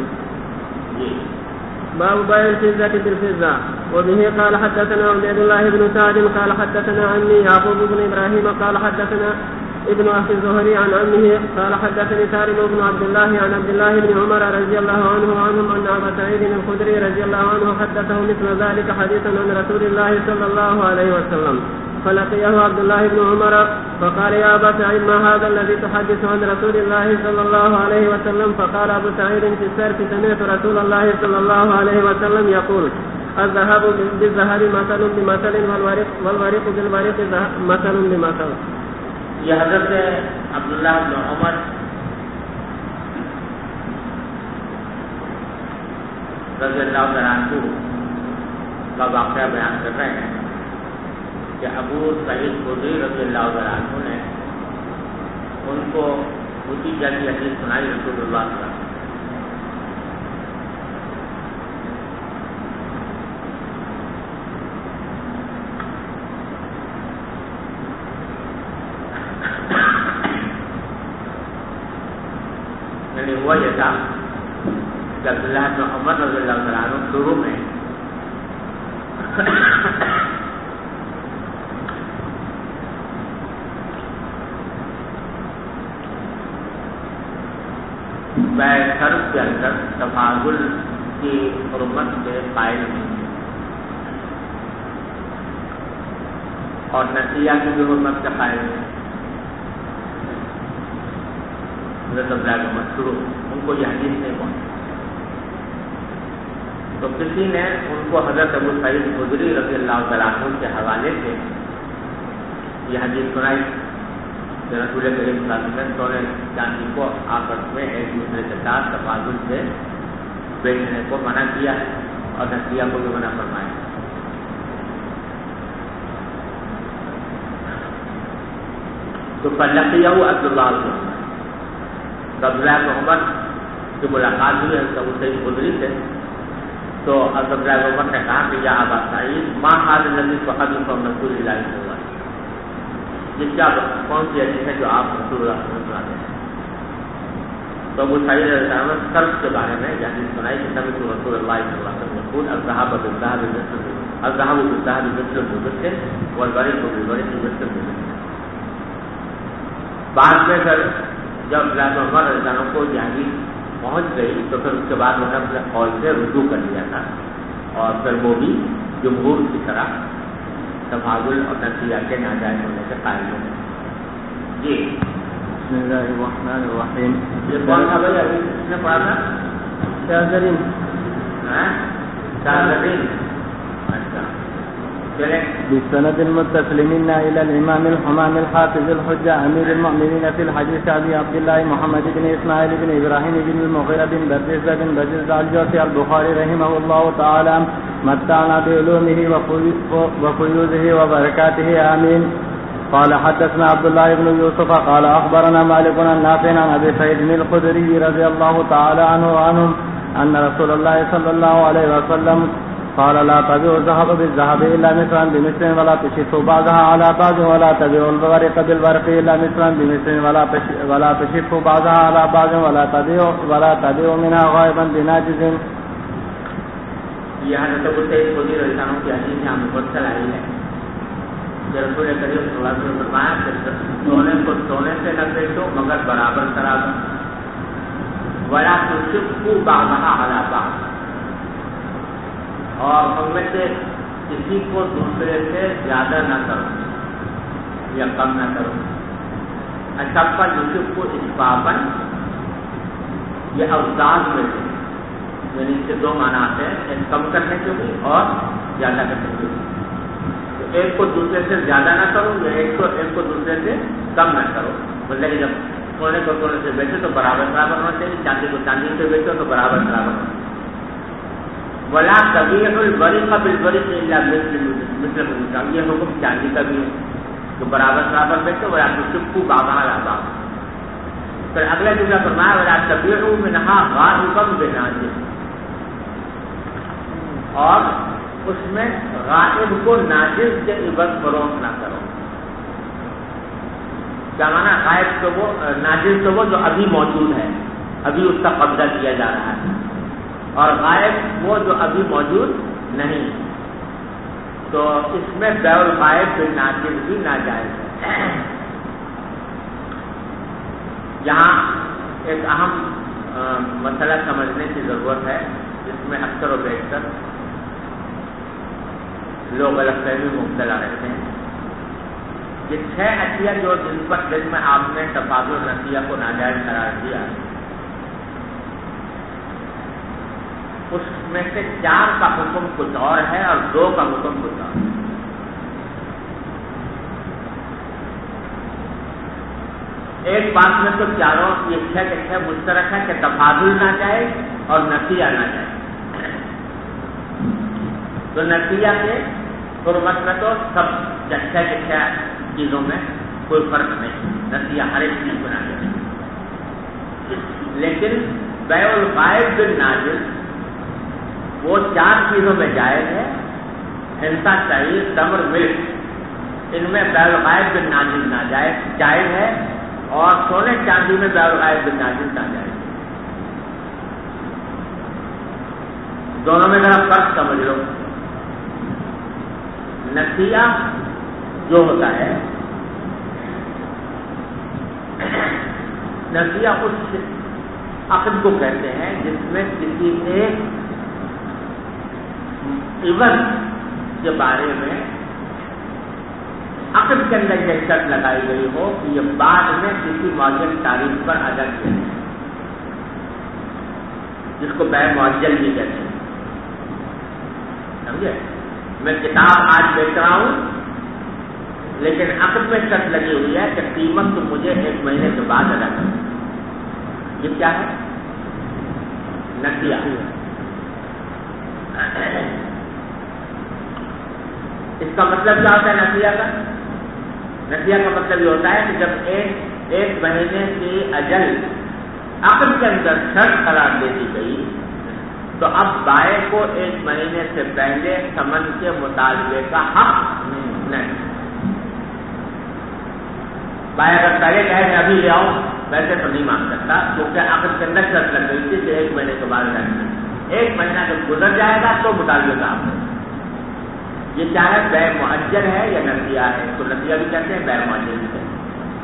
باب بيع الفضة بالفضة. وبه قال حدثنا عبيد الله بن سعد قال حدثنا عني يعقوب بن إبراهيم قال حدثنا ابن أخي الزهري عن عمه قال حدثني سالم بن عبد الله عن عبد الله بن عمر رضي الله عنه وعنهم أن أبا سعيد الخدري رضي الله عنه حدثه مثل ذلك حديثا عن رسول الله صلى الله عليه وسلم. فلقيه عبد الله بن عمر فقال يا أبا سعيد ما هذا الذي تحدث عن رسول الله صلى الله عليه وسلم؟ فقال أبو سعيد في السرف سمعت رسول الله صلى الله عليه وسلم يقول الذهب بالذهب مثل بمثل والورق بالورق مثل بمثل. یہ حضرت عبداللہ بن عمر رضی اللہ عنہ کا واقعہ بیان کر رہے ہیں کہ ابو سعید خدری رضی اللہ عنہ نے ان کو اسی جیسی حدیث سنائی رسول اللہ صلی اللہ علیہ وسلم. ہوا یہ تھا کہ عبداللہ بن عمر رضی اللہ عنہ شروع میں خرچ کے اندر تفاضل کی حرمت کے قائل نہیں اور نسیہ کی بھی حرمت کے قائل نہیں. شروع ان کو یہ حدیث نہیں پہنچی تو کسی نے ان کو حضرت ابو سعید خدری رضی اللہ تعالیٰ عنہ کے حوالے سے یہ حدیث سنائی کہ رسول کریم صلی اللہ علیہ وسلم سونے چاندی کو آپس میں ایک دوسرے کے ساتھ تفاضل سے بیچنے کو منع کیا اور نسیہ کو بھی منع فرمایا. تو فلقیہ عبداللہ عبداللہ بن عمر کی ملاقات ہوئی ہے ابو سعید خدری سے. تو عبداللہ بن عمر نے کہا کہ یا ابا سعید ما حال الذی تحدث عن رسول اللہ صلی اللہ علیہ وسلم، یہ کیا کون سی حدیث ہے جو آپ رسول اللہ صلی اللہ علیہ وسلم سناتے ہیں؟ تو ابو سعید رضی اللہ عنہ قرض کے بارے میں یہ حدیث سنائی کہ سمعت رسول اللہ صلی اللہ علیہ وسلم یقول الذهب بالذهب مثل بمثل والورق بالورق مثل بمثل. بعد میں پھر جب عبداللہ بن عمر رضی اللہ عنہ کو یہ حدیث پہنچ گئی تو پھر اس کے بعد انہوں نے اپنے قول سے رجوع کر لیا تھا اور پھر وہ بھی جمہور کی طرح تفاضل اور نسیہ کے ناجائز ہونے سے قائل ہو. جی بسم اللہ الرحمن الرحیم. یہ کون تھا بھائی ابھی کس نے پڑھا تھا؟ شاذرین. شاذرین. اچھا بالسند المتصل منا إلى الإمام الحمام الحافظ الحجة أمير المؤمنين في الحديث أبي عبد الله محمد بن إسماعيل بن إبراهيم بن المغيرة بن بردزة بن بردزة الجوفي البخاري رحمه الله تعالى متعنا بعلومه وفيوزه وبركاته آمين. قال حدثنا عبد الله بن يوسف قال أخبرنا مالك عن نافع عن أبي سعيد الخدري رضي الله تعالى عنه أن رسول الله صلى الله عليه وسلم قال لا تبيعوا الذهب بالذهب إلا مثلا بمثل ولا تشفوا بعضها على بعض ولا تبيعوا الورق بالورق إلا مثلا بمثل ولا تشفوا بعضها على بعض ولا تبيعوا منها غائبا بناجز. یہ حضرت ابو سعید خدری رضی اللہ عنہ کی حدیث یہاں مفصل آئی ہے کہ رسول کریم صلی اللہ علیہ وسلم نے فرمایا کہ سونے کو سونے سے نہ بیچو مگر برابر ترازو ولا تشفوا بعضها على بعض، اور ان میں سے کسی کو دوسرے سے زیادہ نہ کرو یا کم نہ کرو. اچھا پر یوسف کو اسبابن یہ اوزان میں سے یعنی اس کے دو معنی آتے ہیں، ایک کم کرنے کے بھی اور زیادہ کرنے کے بھی. تو ایک کو دوسرے سے زیادہ نہ کرو یا ایک کو دوسرے سے کم نہ کرو. مطلب کہ جب سونے کو سونے سے بیچو تو برابر ہونا چاہیے، چاندی کو چاندی سے بیچو تو برابر ہونا چاہیے. ولا تبيع الورق بالورق الا مثل یہ حکم چاندی کا بھی ہے تو برابر بیچو. ولا تشفوا بعضها على بعض. پھر اگلا جملہ فرمایا ولا تبيعوا منها غائبا بناجز، اور اس میں غائب کو ناجز کے عوض فروخت نہ کرو. کیا مانا غائب تو وہ ناجز تو وہ جو ابھی موجود ہے، ابھی اس کا قبضہ کیا جا رہا ہے، اور غائب وہ جو ابھی موجود نہیں. تو اس میں بیع الغائب بالناجز بھی ناجائز ہے. یہاں ایک اہم مسئلہ سمجھنے کی ضرورت ہے جس میں اکثر و بیشتر لوگ غلط فہمی میں مبتلا رہتے ہیں. یہ 6 اشیاء جو جن میں آپ نے تفاضل نسیہ کو ناجائز قرار دیا، اس میں سے 4 کا حکم کچھ اور ہے اور 2 کا حکم کچھ اور ہے. ایک بات میں تو چاروں یہ 6 کے 6 مشترک ہے کہ تفاضل ناجائز اور نسیہ ناجائز. تو نسیہ کے حرمت میں تو سب 6 کے 6 چیزوں میں کوئی فرق نہیں، نسیہ ہر ایک چیز کو ناجائز. لیکن بیع الغائب بالناجز وہ 4 چیزوں میں جائز ہے. ہنسا شعیر تمر مرچ ان میں بیع الغائب بالناجز ناجائز جائز ہے، اور سونے چاندی میں بیع الغائب بالناجز ناجائز. دونوں میں ذرا فرق سمجھ لو. نسیہ جو ہوتا ہے، نسیہ اس عقد کو کہتے ہیں جس میں کسی ایک عوض کے بارے میں عقد کے اندر یہ شرط لگائی گئی ہو کہ یہ بعد میں کسی معجل تاریخ پر ادا کیا جائے، جس کو بیع معجل بھی کہتے ہیں. سمجھے؟ میں کتاب آج بیچ رہا ہوں لیکن عقد میں شرط لگی ہوئی ہے کہ قیمت تو مجھے 1 مہینے کے بعد ادا کرنا. یہ کیا ہے؟ نسیہ. اس کا مطلب کیا ہوتا ہے نسیہ کا؟ نسیہ کا مطلب یہ ہوتا ہے کہ جب ایک مہینے کی اجل عقد کے اندر شرط قرار دے دی گئی تو اب بائع کو 1 مہینے سے پہلے ثمن کے مطالبے کا حق نہیں. بائع اگر پہلے کہے میں ابھی لے آؤں ویسے تو نہیں مانگ سکتا، کیونکہ عقد کے اندر شرط لگ گئی تھی کہ 1 مہینے کے بعد رہنا. 1 مہینہ جب گزر جائے گا تو مطالبے کا حق ہے. یہ کیا ہے؟ بیع مؤجل ہے یا نسیہ ہے؟ تو نسیہ بھی کہتے ہیں، بیع مؤجل بھی کہتے ہیں.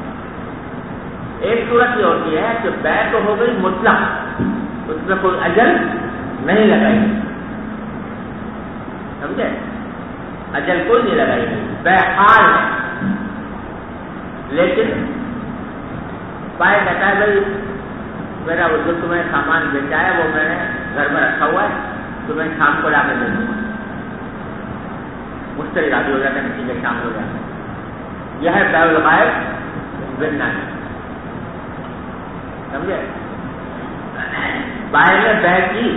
ایک صورت یہ ہوتی ہے کہ بیع تو ہو گئی مطلق، اس میں کوئی اجل نہیں لگائی، سمجھے؟ اجل کوئی نہیں لگائی گئی، بے حال ہے. لیکن بھائی کہتا ہے بھائی میرا وہ جو تمہیں سامان بیچا ہے وہ میں نے گھر میں رکھا ہوا ہے، تمہیں شام کو لا کے دے دوں گا. مشتری راضی ہو جاتا ہے، ٹھیک ہے شام کو جاتا ہے. یہ ہے بیع الغائب بالنافع. سمجھے؟ باہر نے بیع کی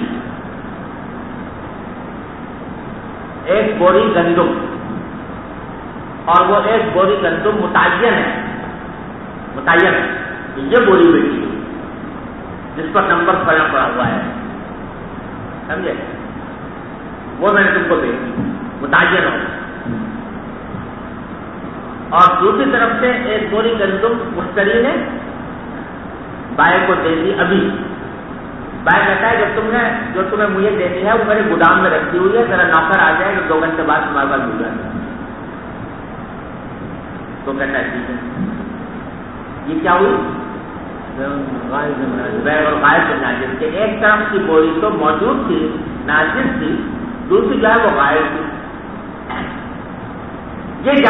ایک بوری گندم، اور وہ ایک بوری گندم متعین ہے، یہ بوری بیٹی جس پر نمبر پڑا ہوا ہے، سمجھے؟ وہ میں نے تم کو بیچی، متعین ہو. اور دوسری طرف سے ایک بوری گندم مشتری نے بائیں کو دے دی ابھی. بائیں کہتا ہے جو تمہیں مجھے دینی ہے وہ میرے گودام میں رکھی ہوئی ہے، ذرا نوکر آ جائے تو 2 گھنٹے بعد تمہارے پاس مل جائے. تو کہتا ہے ٹھیک ہے. یہ کیا ہوئی؟ بیع الغائب بالناجز کہ ایک طرف کی بوری تو موجود تھی، ناجز تھی، دوسری جو ہے وہ غائب تھی. یہ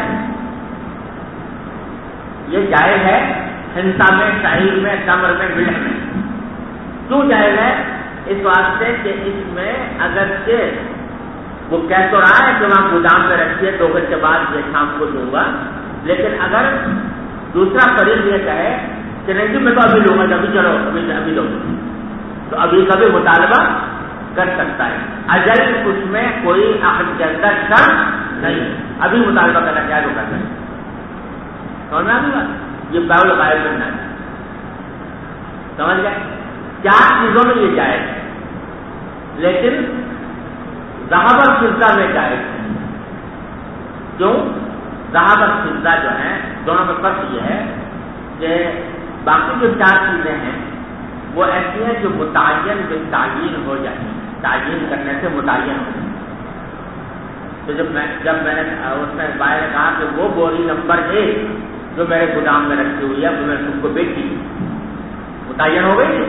جائز ہے ہنسا میں، شاہیر میں، تمر میں، ملح میں. کیوں جائز ہے؟ اس واسطے کہ اس میں اگرچہ وہ کہہ تو رہا ہے کہ وہاں گودام میں رکھیے 2 گھنٹے بعد یہ شام کو دوں گا، لیکن اگر دوسرا فریق یہ کہے کہ نہیں میں تو ابھی لوں گا، ابھی چلو ابھی لو، تو ابھی کا بھی مطالبہ کر سکتا ہے. اجل اس میں کوئی عقد کے اندر شرط نہیں، ابھی مطالبہ کرنا چاہے تو کرنا ہے. سمجھ میں آ گئی بات؟ یہ بیع الغائب بالنافع. سمجھ گئے؟ 4 چیزوں میں یہ جائز ہے، لیکن ذهب الفضہ میں جائز ہے. کیوں؟ ذهب الفضہ جو ہے دونوں میں فرق یہ ہے کہ باقی جو 4 چیزیں ہیں وہ ایسی ہیں جو متعین بالتعیین ہو جاتی ہیں، تعین کرنے سے متعین ہو جاتی. تو جب میں نے اس میں باہر کہا کہ وہ بوری نمبر 1 جو میرے گودام میں رکھی ہوئی ہے وہ میں تم کو بیچی، متعین ہو گئی،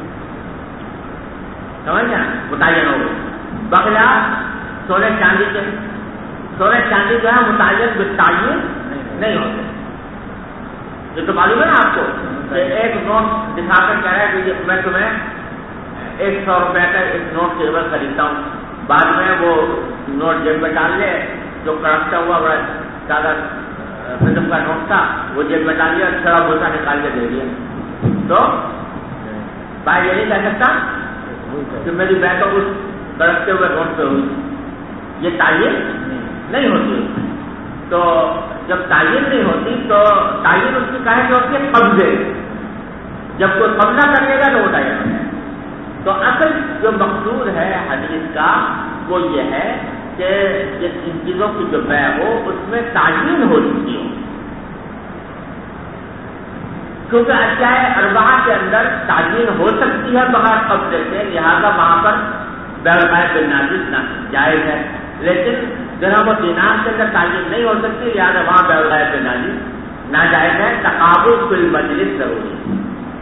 سمجھ گیا؟ متعین ہو گئی. بقیہ سونے چاندی جو ہے متعین بالتعین نہیں ہوتے. یہ تو معلوم ہے نا آپ کو کہ ایک نوٹ دکھا کر کہہ رہا ہے کہ میں تمہیں 100 روپے کا ایک نوٹ کے عوض خریدتا ہوں، بعد میں وہ نوٹ جیب میں ڈال لے، جو کڑکتا ہوا بڑا زیادہ قسم کا نوٹ تھا وہ جیب میں ڈال لیا، چھڑا بوسا نکال کے دے دیا، تو بھائی یہ نہیں کہہ سکتا کہ میری بیٹھ اس کڑکتے ہوئے نوٹ پہ ہوئی. یہ تعین نہیں ہوتی. تو جب تعین نہیں ہوتی تو تعین اس کی کہے کہ ہوتی ہے قبضے. جب کوئی قبضہ کر لے گا تو وہ تعین ہوتا ہے. تو اصل جو مقصود ہے حدیث کا وہ یہ ہے کہ ان چیزوں کی جو بیع ہو اس میں تعین ہو چکی ہو، کیونکہ اشیاء اربعہ کے اندر تعین ہو سکتی ہے بغیر قبضے سے، لہذا وہاں پر بیع الغائب بالناجز جائز ہے. لیکن درہم و دینار کے اندر تعین نہیں ہو سکتی، لہٰذا وہاں بیع الغائب بالناجز ناجائز ہے. تقابض فی المجلس ضروری ہے.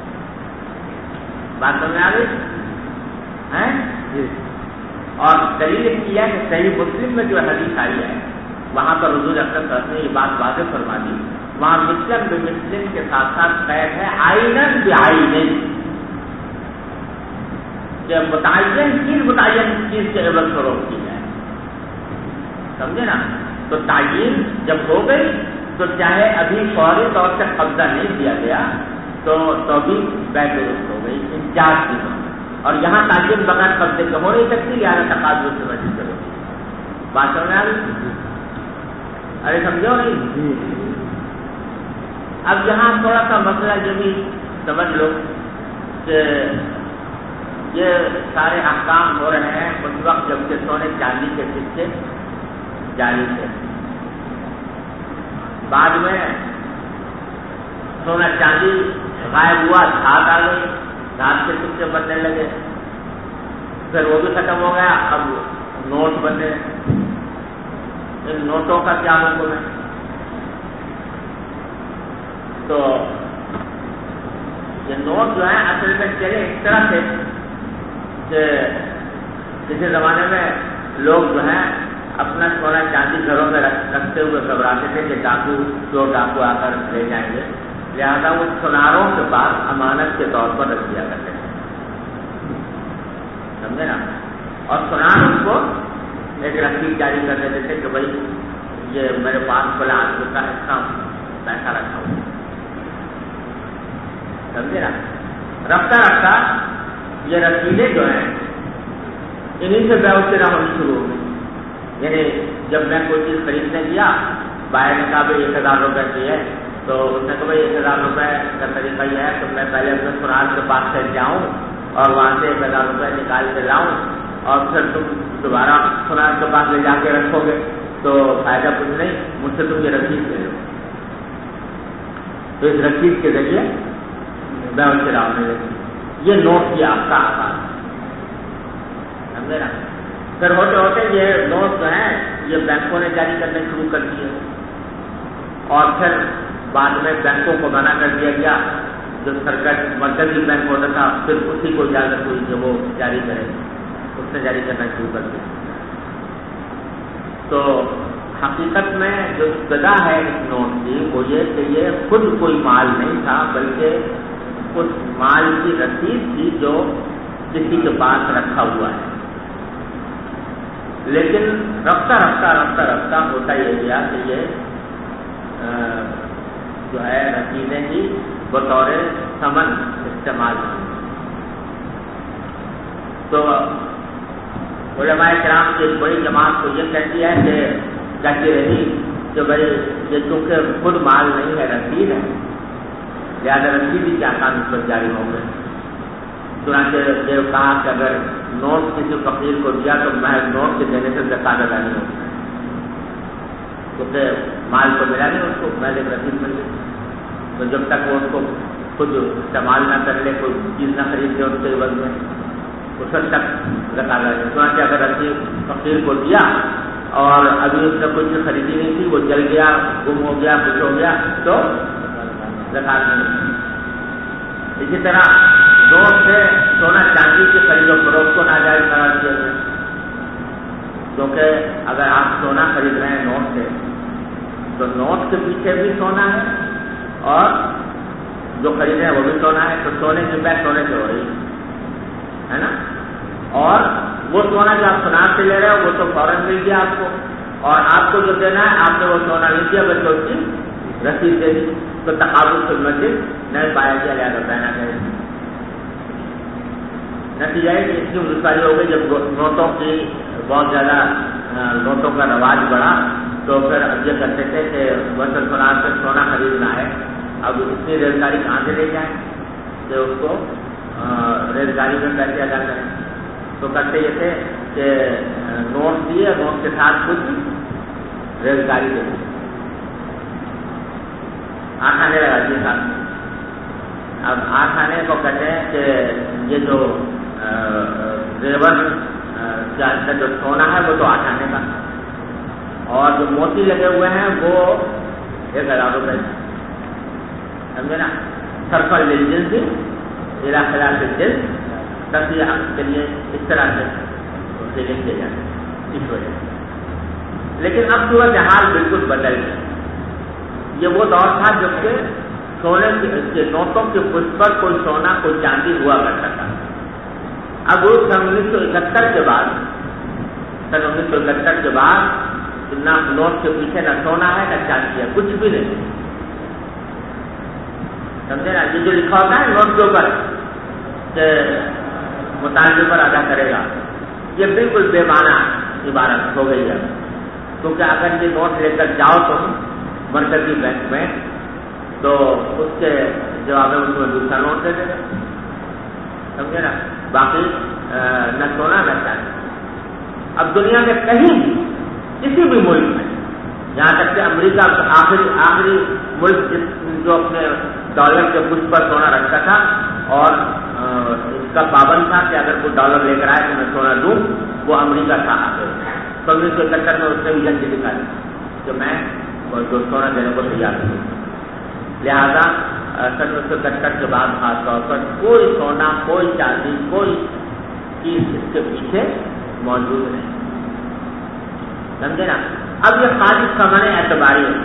بات سمجھ آ گئی ہے؟ اور دلیل اس کی ہے کہ صحیح مسلم میں جو حدیث آئی ہے وہاں پر حضور اکرم صلی اللہ علیہ وسلم نے یہ بات واضح فرما دی. وہاں مسلم بمسلم کے ساتھ ساتھ قید ہے عیناً بعین، کہ متعین چیز کے عوض فروخت کی جائے. سمجھے نا؟ تو تعین جب ہو گئی تو چاہے ابھی فوری طور سے قبضہ نہیں دیا گیا تو بھی بیع درست ہو گئی ان 4 چیزوں. اور یہاں تعین بغیر قبضے کے ہو نہیں سکتی، یہاں تقاضے سے وجہ سے ہوتی. بات سمجھ آ رہی؟ ارے سمجھو نہیں؟ اب یہاں تھوڑا سا مسئلہ یہ بھی سمجھ لو کہ یہ سارے احکام ہو رہے ہیں اس وقت جب کہ سونے چاندی کے سکے جاری تھے. بعد میں سونا چاندی غائب ہوا، دھات آ گئی، دھات کے سکے بننے لگے، پھر وہ بھی ختم ہو گیا، اب نوٹ بنے. ان نوٹوں کا کیا حکم ہے؟ تو یہ نوٹ جو ہے اصل میں چلے اس طرح سے کہ کسی زمانے میں لوگ جو ہیں اپنا سونا چاندی گھروں میں رکھتے ہوئے گھبراتے تھے کہ چور ڈاکو آ کر لے جائیں گے، لہذا وہ سوناروں کے پاس امانت کے طور پر رکھ دیا کرتے تھے، سمجھے نا؟ اور سونار ان کو ایک رسید جاری کر دیتے تھے کہ بھائی یہ میرے پاس فلاں آدمی کا اس کا پیسہ رکھا ہوا، سمجھے نا؟ رفتہ رفتہ یہ رسیدیں جو ہیں انہیں سے بیع و شراء ہونی شروع ہو گئی. یعنی جب میں کوئی چیز خریدنے گیا، بائر نے کہا بھائی 1000 روپے کی ہے، تو اس نے کہا بھائی 1000 روپے کا طریقہ یہ ہے کہ میں پہلے اپنے سونار کے پاس سے جاؤں اور وہاں سے 1000 روپے نکال کے لاؤں اور پھر تم دوبارہ سونار کے پاس لے جا کے رکھو گے تو فائدہ کچھ نہیں، مجھ سے تم یہ رسید لے لو. تو اس رسید کے ذریعے بیع و شراء ہونے لگی. یہ نوٹ کی آپ کا آغاز، سمجھے نا؟ پھر ہوتے ہوتے یہ نوٹ جو ہیں یہ بینکوں نے جاری کرنے شروع کر دیے اور پھر بعد میں بینکوں کو منع کر دیا گیا. جو سرکاری مرکزی بینک ہوتا تھا پھر اسی کو اجازت ہوئی کہ وہ جاری کرے، اس نے جاری کرنا شروع کر دیا. تو حقیقت میں جو ابتدا ہے اس نوٹ کی وہ یہ کہ یہ خود کوئی مال نہیں تھا، بلکہ اس مال کی رسید تھی جو کسی کے پاس رکھا ہوا ہے. لیکن رفتہ رفتہ ہوتا یہ گیا کہ یہ جو ہے رسیدیں ہی بطور ثمن استعمال ہوئی. تو علماء کرام کی ایک بڑی جماعت کو یہ کہتی ہے کہ کہتی رہی کہ بھائی یہ چونکہ خود مال نہیں ہے، رسید ہے، لہٰذا رسید ہی کیا کام اس پر جاری ہوں گے. چنانچہ یہ کہا کہ اگر نوٹ کسی فقیر کو دیا تو محض نوٹ کے دینے سے زکات ادا نہیں ہوگی، کیونکہ مال تو ملا نہیں اس کو، محض ایک رسید مل گئی. تو جب تک وہ اس کو خود استعمال نہ کر لے، کوئی چیز نہ خرید لے اس کے عوض میں، اس وقت تک زکات ادا نہیں. چنانچہ اگر رسید فقیر کو دیا اور ابھی اس نے کوئی چیز خریدی نہیں تھی، وہ جل گیا، گم ہو گیا، کچھ ہو گیا تو زکات نہیں. اسی طرح نوٹ سے سونا چاندی کی خرید و فروخت کو ناجائز قرار دیا گیا، کیونکہ اگر آپ سونا خرید رہے ہیں نوٹ سے تو نوٹ کے پیچھے بھی سونا ہے اور جو خرید رہے ہیں وہ بھی سونا ہے، تو سونے کی بیع سونے سے ہو رہی ہے نا. اور وہ سونا جو آپ سونار سے لے رہے ہو وہ تو فوراً مل گیا آپ کو، اور آپ کو جو دینا ہے آپ نے وہ سونا نہیں دیا بلکہ اس کی رسید دے دی، تو تقابل فی المسجد نہیں پایا گیا، لہٰذا بہنا چاہیے. نتیجہ ہے کہ اس کی مداری ہو گئی. جب نوٹوں کی بہت زیادہ نوٹوں کا رواج بڑھا تو پھر اب یہ کرتے تھے کہ وصل سونار سے سونا خریدنا ہے، اب اتنی ریل گاڑی کہاں سے لے جائیں کہ اس کو ریل گاڑی میں پیسے ادا کریں. تو کرتے یہ تھے کہ نوٹ دیے، نوٹ کے ساتھ کچھ ریل گاڑی دے دی، آٹھ آنے لگا دیے ساتھ میں. اب آٹھ آنے کو کہتے ہیں کہ یہ جو زیور کے اندر جو سونا ہے وہ تو 8 آنے کا، اور جو موتی لگے ہوئے ہیں وہ 1000 روپے، سمجھے نا. سرفل للجنس الى خلاف الجنس، تصحیح کے لیے اس طرح سے لکھ دیا جاتا ہے اس وجہ سے. لیکن اب صورت حال بالکل بدل گئی. یہ وہ دور تھا جب کہ سونے کے نوٹوں کے پشت پر کوئی سونا کوئی چاندی ہوا کرتا تھا. اب سن 1971 کے بعد نہ نوٹ کے پیچھے نہ سونا ہے نہ چاندی ہے، کچھ بھی نہیں، سمجھے نا. یہ جو لکھا ہوتا ہے نوٹ کے اوپر کہ مطالبے پر ادا کرے گا، یہ بالکل بے معنی عبارت ہو گئی ہے. کیونکہ اگر یہ نوٹ لے کر جاؤ تم مرکزی بینک میں تو اس کے جواب میں اس میں دوسرا نوٹ دے دے گا، سمجھے نا. باقی نہ سونا نہ چاندی. اب دنیا میں کہیں بھی کسی بھی ملک میں، یہاں تک کہ امریکہ آخری ملک جو اپنے ڈالر کے پشت پر سونا رکھتا تھا اور اس کا پابند تھا کہ اگر کوئی ڈالر لے کر آئے تو میں سونا دوں، وہ امریکہ تھا. 1971 میں اس نے بھی جنگ دکھا دی کہ میں جو سونا دینے کو تیار ہوں. لہذا 1971 کے بعد خاص طور پر کوئی سونا کوئی چاندی کوئی چیز اس کے پیچھے موجود نہیں. سمجھے نا. اب یہ خالی ثمن اعتباری ہے،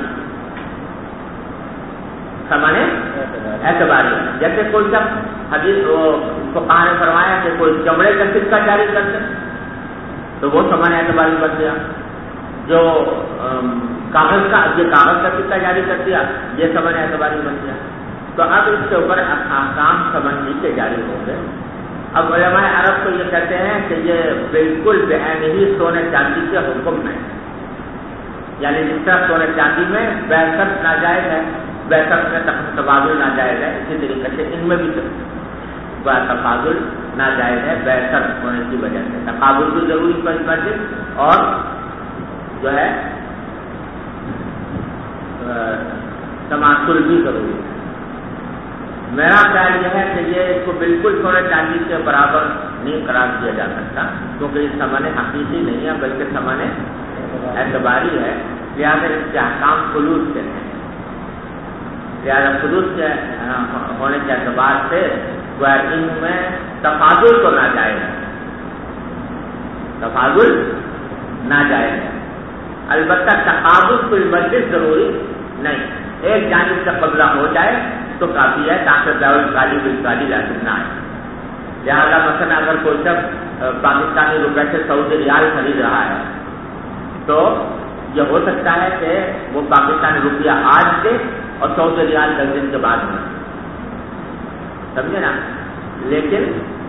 ثمن اعتباری ہے. جیسے کوئی شخص حدیث فقہاء نے فرمایا کہ کوئی چمڑے کا سکہ جاری کرتے تو وہ ثمن اعتباری بن گیا. جو کاغذ کا سکہ جاری کر دیا یہ ثمن اعتباری بن گیا. تو اب اس کے اوپر احکام ثمن کے جاری ہوں گے. اب علماء عرب تو یہ کہتے ہیں کہ یہ بالکل بعین ہی سونے چاندی کے حکم میں، یعنی جس طرح سونے چاندی میں بیعت ناجائز ہے، بیعت میں تبادل ناجائز ہے، اسی طریقے سے ان میں بھی تبادل ناجائز ہے بیعت ہونے کی وجہ سے. تقابل بھی ضروری مسجد اور جو ہے تماثل بھی ضروری ہے. میرا خیال یہ ہے کہ یہ اس کو بالکل سونے چاندی کے برابر نہیں قرار دیا جا سکتا، کیونکہ یہ ثمن حقیقی نہیں ہے بلکہ ثمن اعتباری ہے. لہٰذا اس کے احکام خلوص کے ہیں. لہٰذا خلوص کے ہونے کے اعتبار سے ان میں تفاضل تو ناجائز ہے، تفاضل ناجائز ہے. البتہ تقابل کوئی مسجد ضروری نہیں. ایک جانب سے قبضہ ہو جائے تو کافی ہے تاکہ بیعت کالی بالکالی لازم نہ آئے. لہٰذا مثلا اگر کوئی شخص پاکستانی روپے سے سعودی ریال خرید رہا ہے تو یہ ہو سکتا ہے کہ وہ پاکستانی روپیہ آج دے اور سعودی ریال 10 دن کے بعد میں، سمجھے نا. لیکن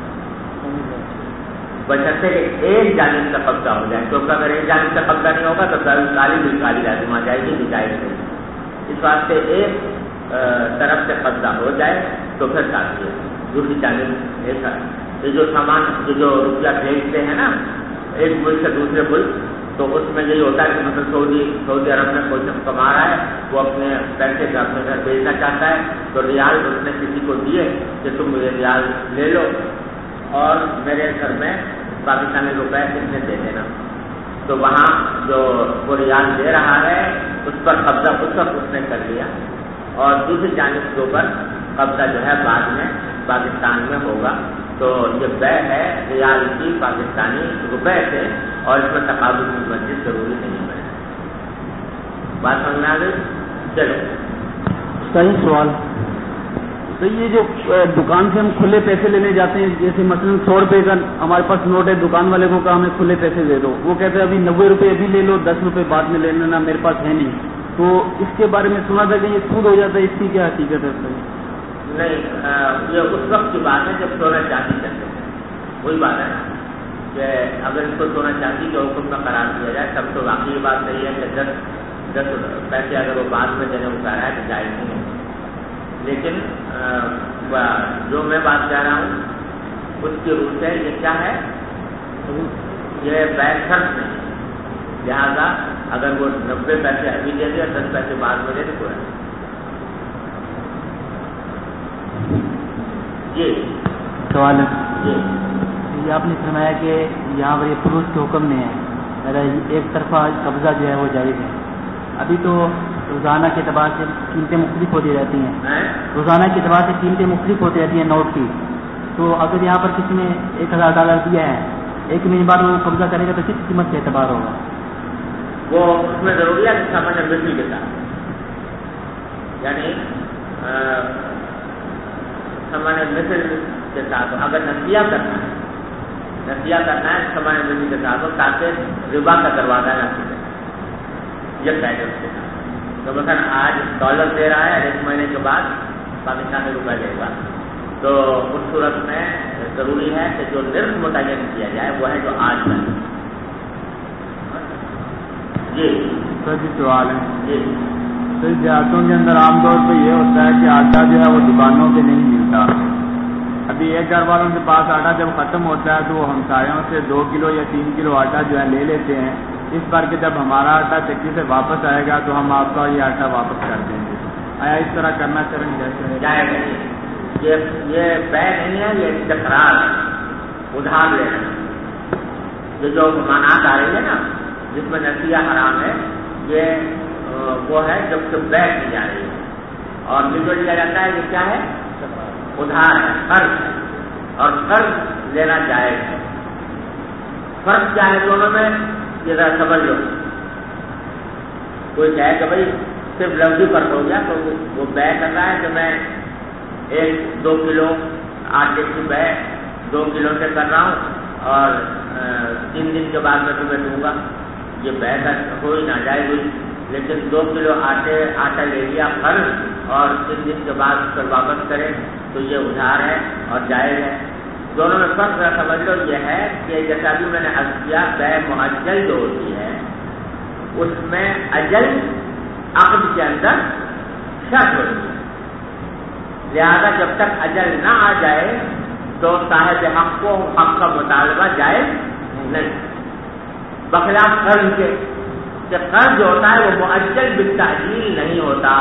بشرطے کہ ایک جانب سے قبضہ ہو جائے، کیونکہ اگر ایک جانب سے قبضہ نہیں ہوگا تو بیعت کالی بالکالی لازم آ جائے گی، بجائے گی. اس واسطے ایک طرف سے قبضہ ہو جائے تو پھر کافی ہے. دوسری جانب ایسا یہ جو سامان جو روپیہ بھیجتے ہیں نا ایک ملک سے دوسرے ملک، تو اس میں یہی ہوتا ہے کہ مثلا سعودی عرب میں کوئی شخص کما رہا ہے، وہ اپنے پیسے کا اپنے گھر بھیجنا چاہتا ہے تو ریال اس نے کسی کو دیے کہ تم مجھے ریال لے لو اور میرے گھر میں پاکستانی روپے کتنے دے دینا. تو وہاں جو وہ ریال دے رہا ہے اس پر قبضہ اس وقت اس نے کر لیا، اور دوسری جانب کے اوپر قبضہ جو ہے بعد میں پاکستان میں ہوگا. تو یہ بے ہے ریال کی پاکستانی روپے سے، اور اس میں تقابل کی مسجد ضروری نہیں ہے. بات سمجھ میں آ گئی؟ چلو صحیح سوال. تو یہ جو دکان سے ہم کھلے پیسے لینے جاتے ہیں، جیسے مثلاً 100 روپے کا ہمارے پاس نوٹ ہے، دکان والے کو کہا ہمیں کھلے پیسے دے دو، وہ کہتے ہیں ابھی 90 روپے ابھی لے لو، 10 روپے بعد میں لے لینا، میرے پاس ہے نہیں. تو اس کے بارے میں سنا تھا کہ یہ سود ہو جاتا ہے، اس کی کیا حقیقت ہے؟ نہیں، یہ اس وقت کی بات ہے جب سونا چاندی چلتے ہیں. وہی بات ہے نا کہ اگر اس کو سونا چاندی کے حکم میں قرار دیا جائے تب تو واقعی بات صحیح ہے کہ 10 پیسے اگر وہ بعد میں دینے کو کہہ رہا ہے تو جائز نہیں ہے. لیکن جو میں بات کہہ رہا ہوں اس کی روح سے یہ کیا ہے، یہ بیعت شرط نہیں. لہٰذا اگر وہ 90 پیسے ابھی دے دے 10 پیسے بعد میں دے دے تو ہے. جی سوال ہے جی یہ آپ نے فرمایا کہ یہاں پر یہ فروش کے حکم میں ہے، میرا ایک طرفہ قبضہ جو ہے وہ جائز ہے. ابھی تو روزانہ کے اعتبار سے قیمتیں مختلف ہوتی رہتی ہیں، روزانہ کے اعتبار سے قیمتیں مختلف ہوتی رہتی ہیں نوٹ کی. تو اگر یہاں پر کسی نے $1000 دیا ہے، ایک مہینے بعد وہ قبضہ کرے گا تو کس قیمت سے اعتبار ہوگا؟ وہ اس میں ضروری ہے کہ سامان مثل کے ساتھ، یعنی سامان مثل کے ساتھ اگر نسیہ کرنا ہے سامان مثل کے ساتھ ہو تاکہ ربا کا دروازہ نہ کھلے. یہ قید اس کے ساتھ. تو مثلا آج ڈالر دے رہا ہے، ایک مہینے کے بعد پاکستانی روپے دے گا، تو اس صورت میں ضروری ہے کہ جو نرخ متعین کیا جائے وہ ہے جو آج کا. جی سوال ہے جی تو دیہاتوں کے اندر عام طور پہ یہ ہوتا ہے کہ آٹا جو ہے وہ دکانوں پہ نہیں ملتا. ابھی ایک گھر والوں کے پاس آٹا جب ختم ہوتا ہے تو وہ ہمسایوں سے 2 کلو یا 3 کلو آٹا جو ہے لے لیتے ہیں. اس بار کہ جب ہمارا آٹا چکی سے واپس آئے گا تو ہم آپ کا یہ آٹا واپس کر دیں گے. آیا اس طرح کرنا چاہیے؟ یہ بے نہیں ہے، یہ استقرار ادھار لینا. جو ممانعات آ رہی ہے نا جس میں نسیہ حرام ہے، یہ وہ ہے جب کہ بے کی جا رہی ہے. اور جو لیا جاتا ہے یہ کیا ہے؟ ادھار ہے، قرض ہے، اور قرض لینا جائز ہے. فرق کیا ہے دونوں میں؟ یہ ذرا سمجھ لو. کوئی کہے کہ بھائی صرف لفظی فرق ہو گیا، تو وہ بے کر رہا ہے کہ میں 1-2 کلو آٹے کی بے 2 کلو سے کر رہا ہوں اور 3 دن کے بعد میں تمہیں دوں گا، یہ بے کوئی ناجائز ہوئی. لیکن 2 کلو آٹا لے لیا قرض اور 3 دن کے بعد اس پر واپس کرے تو یہ ادھار ہے اور جائز ہے. دونوں میں فرق سمجھ لو یہ ہے کہ جیسا بھی میں نے عرض کیا، بے معجل جو ہوتی ہے اس میں اجل عقد کے اندر شرط ہوتی ہے، لہذا جب تک اجل نہ آ جائے تو صاحب حق کو حق کا مطالبہ جائز نہیں، بخلاف قرض کے کہ قرض جو ہوتا ہے وہ معجل بالتعجیل نہیں ہوتا.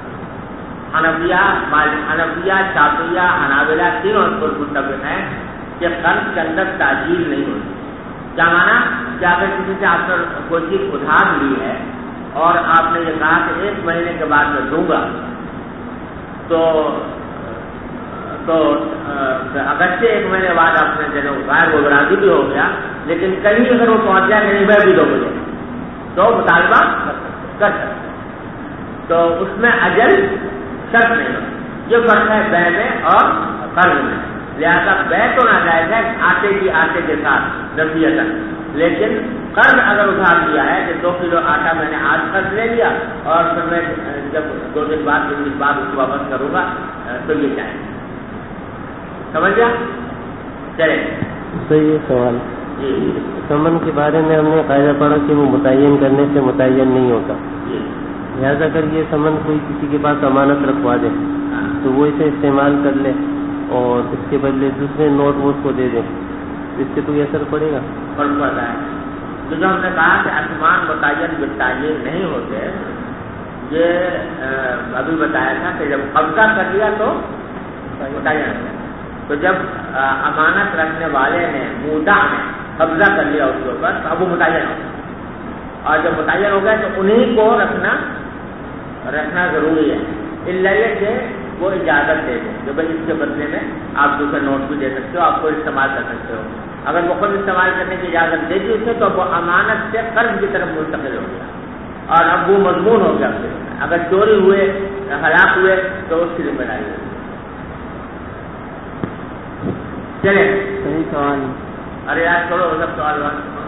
حنفیہ، شافعیہ، حنابلہ تینوں اس پر متفق ہیں کہ قرض کے اندر تعجیل نہیں ہوتی. کیا مانا کہ اگر کسی سے آپ نے کوئی چیز ادھار لی ہے اور آپ نے یہ کہا کہ 1 مہینے کے بعد میں دوں گا، تو اگرچہ 1 مہینے بعد آپ نے دینا غیر وہ راضی بھی ہو گیا، لیکن کہیں اگر وہ پہنچ جائے کہ نہیں میں بھی 2 بجے تو مطالبہ کر سکتے. تو اس میں اجل شرط نہیں ہوتا. یہ فرق ہے بے میں اور قرض میں. لہذا بے تو ناجائز ہے آٹے کے ساتھ نفیتا، لیکن قرض اگر ادھار لیا ہے کہ 2 کلو آٹا میں نے آج قرض لے لیا اور پھر میں جب 2 دن بعد 3 دن بعد اس کو واپس کروں گا تو یہ چاہیے. سمجھ گیا؟ چلے صحیح سوال. جی سمن کے بارے میں ہم نے قاعدہ پڑھا کہ وہ متعین کرنے سے متعین نہیں ہوتا. لہٰذا اگر یہ سمن کوئی کسی کے پاس امانت رکھوا دے تو وہ اسے استعمال کر لے اور اس کے بدلے دوسرے نوٹ وہ اس کو دے دیں، اس سے کوئی اثر پڑے گا؟ فرق پڑتا ہے. تو جو ہم نے کہا کہ آسمان متعین بالتعین نہیں ہوتے، یہ ابھی بتایا تھا کہ جب قبضہ کر لیا تو متعین ہو گیا. تو جب امانت رکھنے والے نے مودع نے قبضہ کر لیا اس کے اوپر تو اب وہ متعین ہو گیا، اور جب متعین ہو گیا تو انہیں کو رکھنا ضروری ہے. الا یہ کہ وہ اجازت دے دیں کہ بھائی اس کے بدلے میں آپ دوسرے نوٹ بھی دے سکتے ہو، آپ کو استعمال کر سکتے ہو. اگر وہ خود استعمال کرنے کی اجازت دے دی اسے تو اب وہ امانت سے قرض کی طرف منتقل ہو گیا اور اب وہ مضمون ہو گیا. اگر چوری ہوئے، ہلاک ہوئے تو اس کی ذمہ داری ہوگی. چلے صحیح سوال. ارے یار چھوڑو سب سوال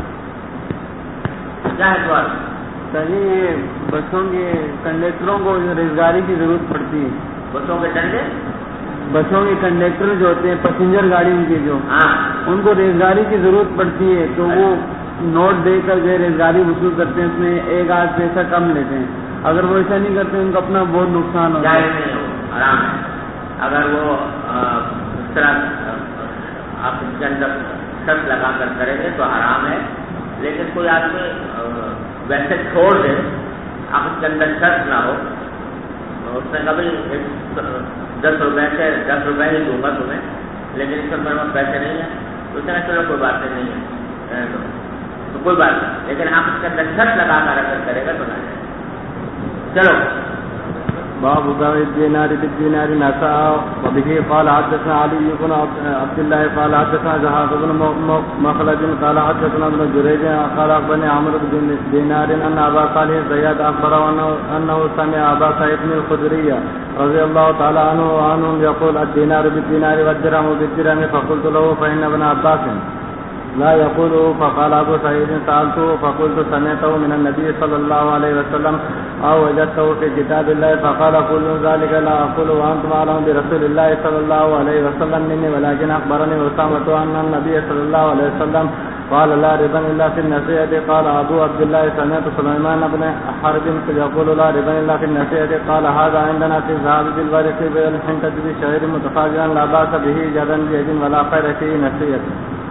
کیا ہے سوال؟ صحیح. بسوں کے کنڈکٹروں کو روزگاری کی ضرورت پڑتی ہے. بسوں کے ڈنڈے، بسوں کے کنڈکٹر جو ہوتے ہیں پیسنجر گاڑی کے جو ان کو روزگاری کی ضرورت پڑتی ہے تو وہ نوٹ دے کر جو روزگاری وصول کرتے ہیں، اس میں 1 آدھ پیسہ کم لیتے ہیں. اگر وہ ایسا نہیں کرتے ان کا اپنا بہت نقصان ہوتا ہے. نہیں ہو آرام ہے. اگر وہ اس طرح آپ اس کے اندر شرط لگا کر کریں گے تو حرام ہے. لیکن کوئی آدمی ویسے چھوڑ دے، آپ اس کے اندر شرط نہ ہو، اس نے کبھی 10 روپے سے 10 روپے ہی دوں گا تمہیں، لیکن اس میں میرے پاس پیسے نہیں ہیں، تو اس نے چلو کوئی بات نہیں ہے تو کوئی بات نہیں. لیکن آپ اس کے اندر شرط لگا کر اگر کرے گا تو نہ جائے. چلو باب الدينار بالدينار نساء وبه قال حدثنا علي بن عبد الله قال حدثنا زهاق بن مخلد قال حدثنا ابن جريج قال اخبرني عمرو بن دينار ان ابا صالح زياد اخبره انه سمع ابا سعيد الخدري رضي الله تعالى عنه يقول الدينار بالدينار والدرهم بالدرهم فقلت له فإن ابن عباس لا يقوله. فقال ابو سعيد سألته فقلت سمعته من النبي صلى الله عليه وسلم او وجدته في كتاب الله. فقال كل ذلك لا اقول وانتم اعلم برسول الله صلى الله عليه وسلم مني ولكن اخبرني اسامة ان النبي صلى الله عليه وسلم قال لا ربا الا في النصيحة. قال ابو عبد الله سمعت سليمان بن حرب يقول لا ربا الا في النصيحة. قال هذا عندنا في الذهب بالورق بالحنطة بالشعير متفاضلا لا باس به جدا بيد ولا خير فيه نصيحة.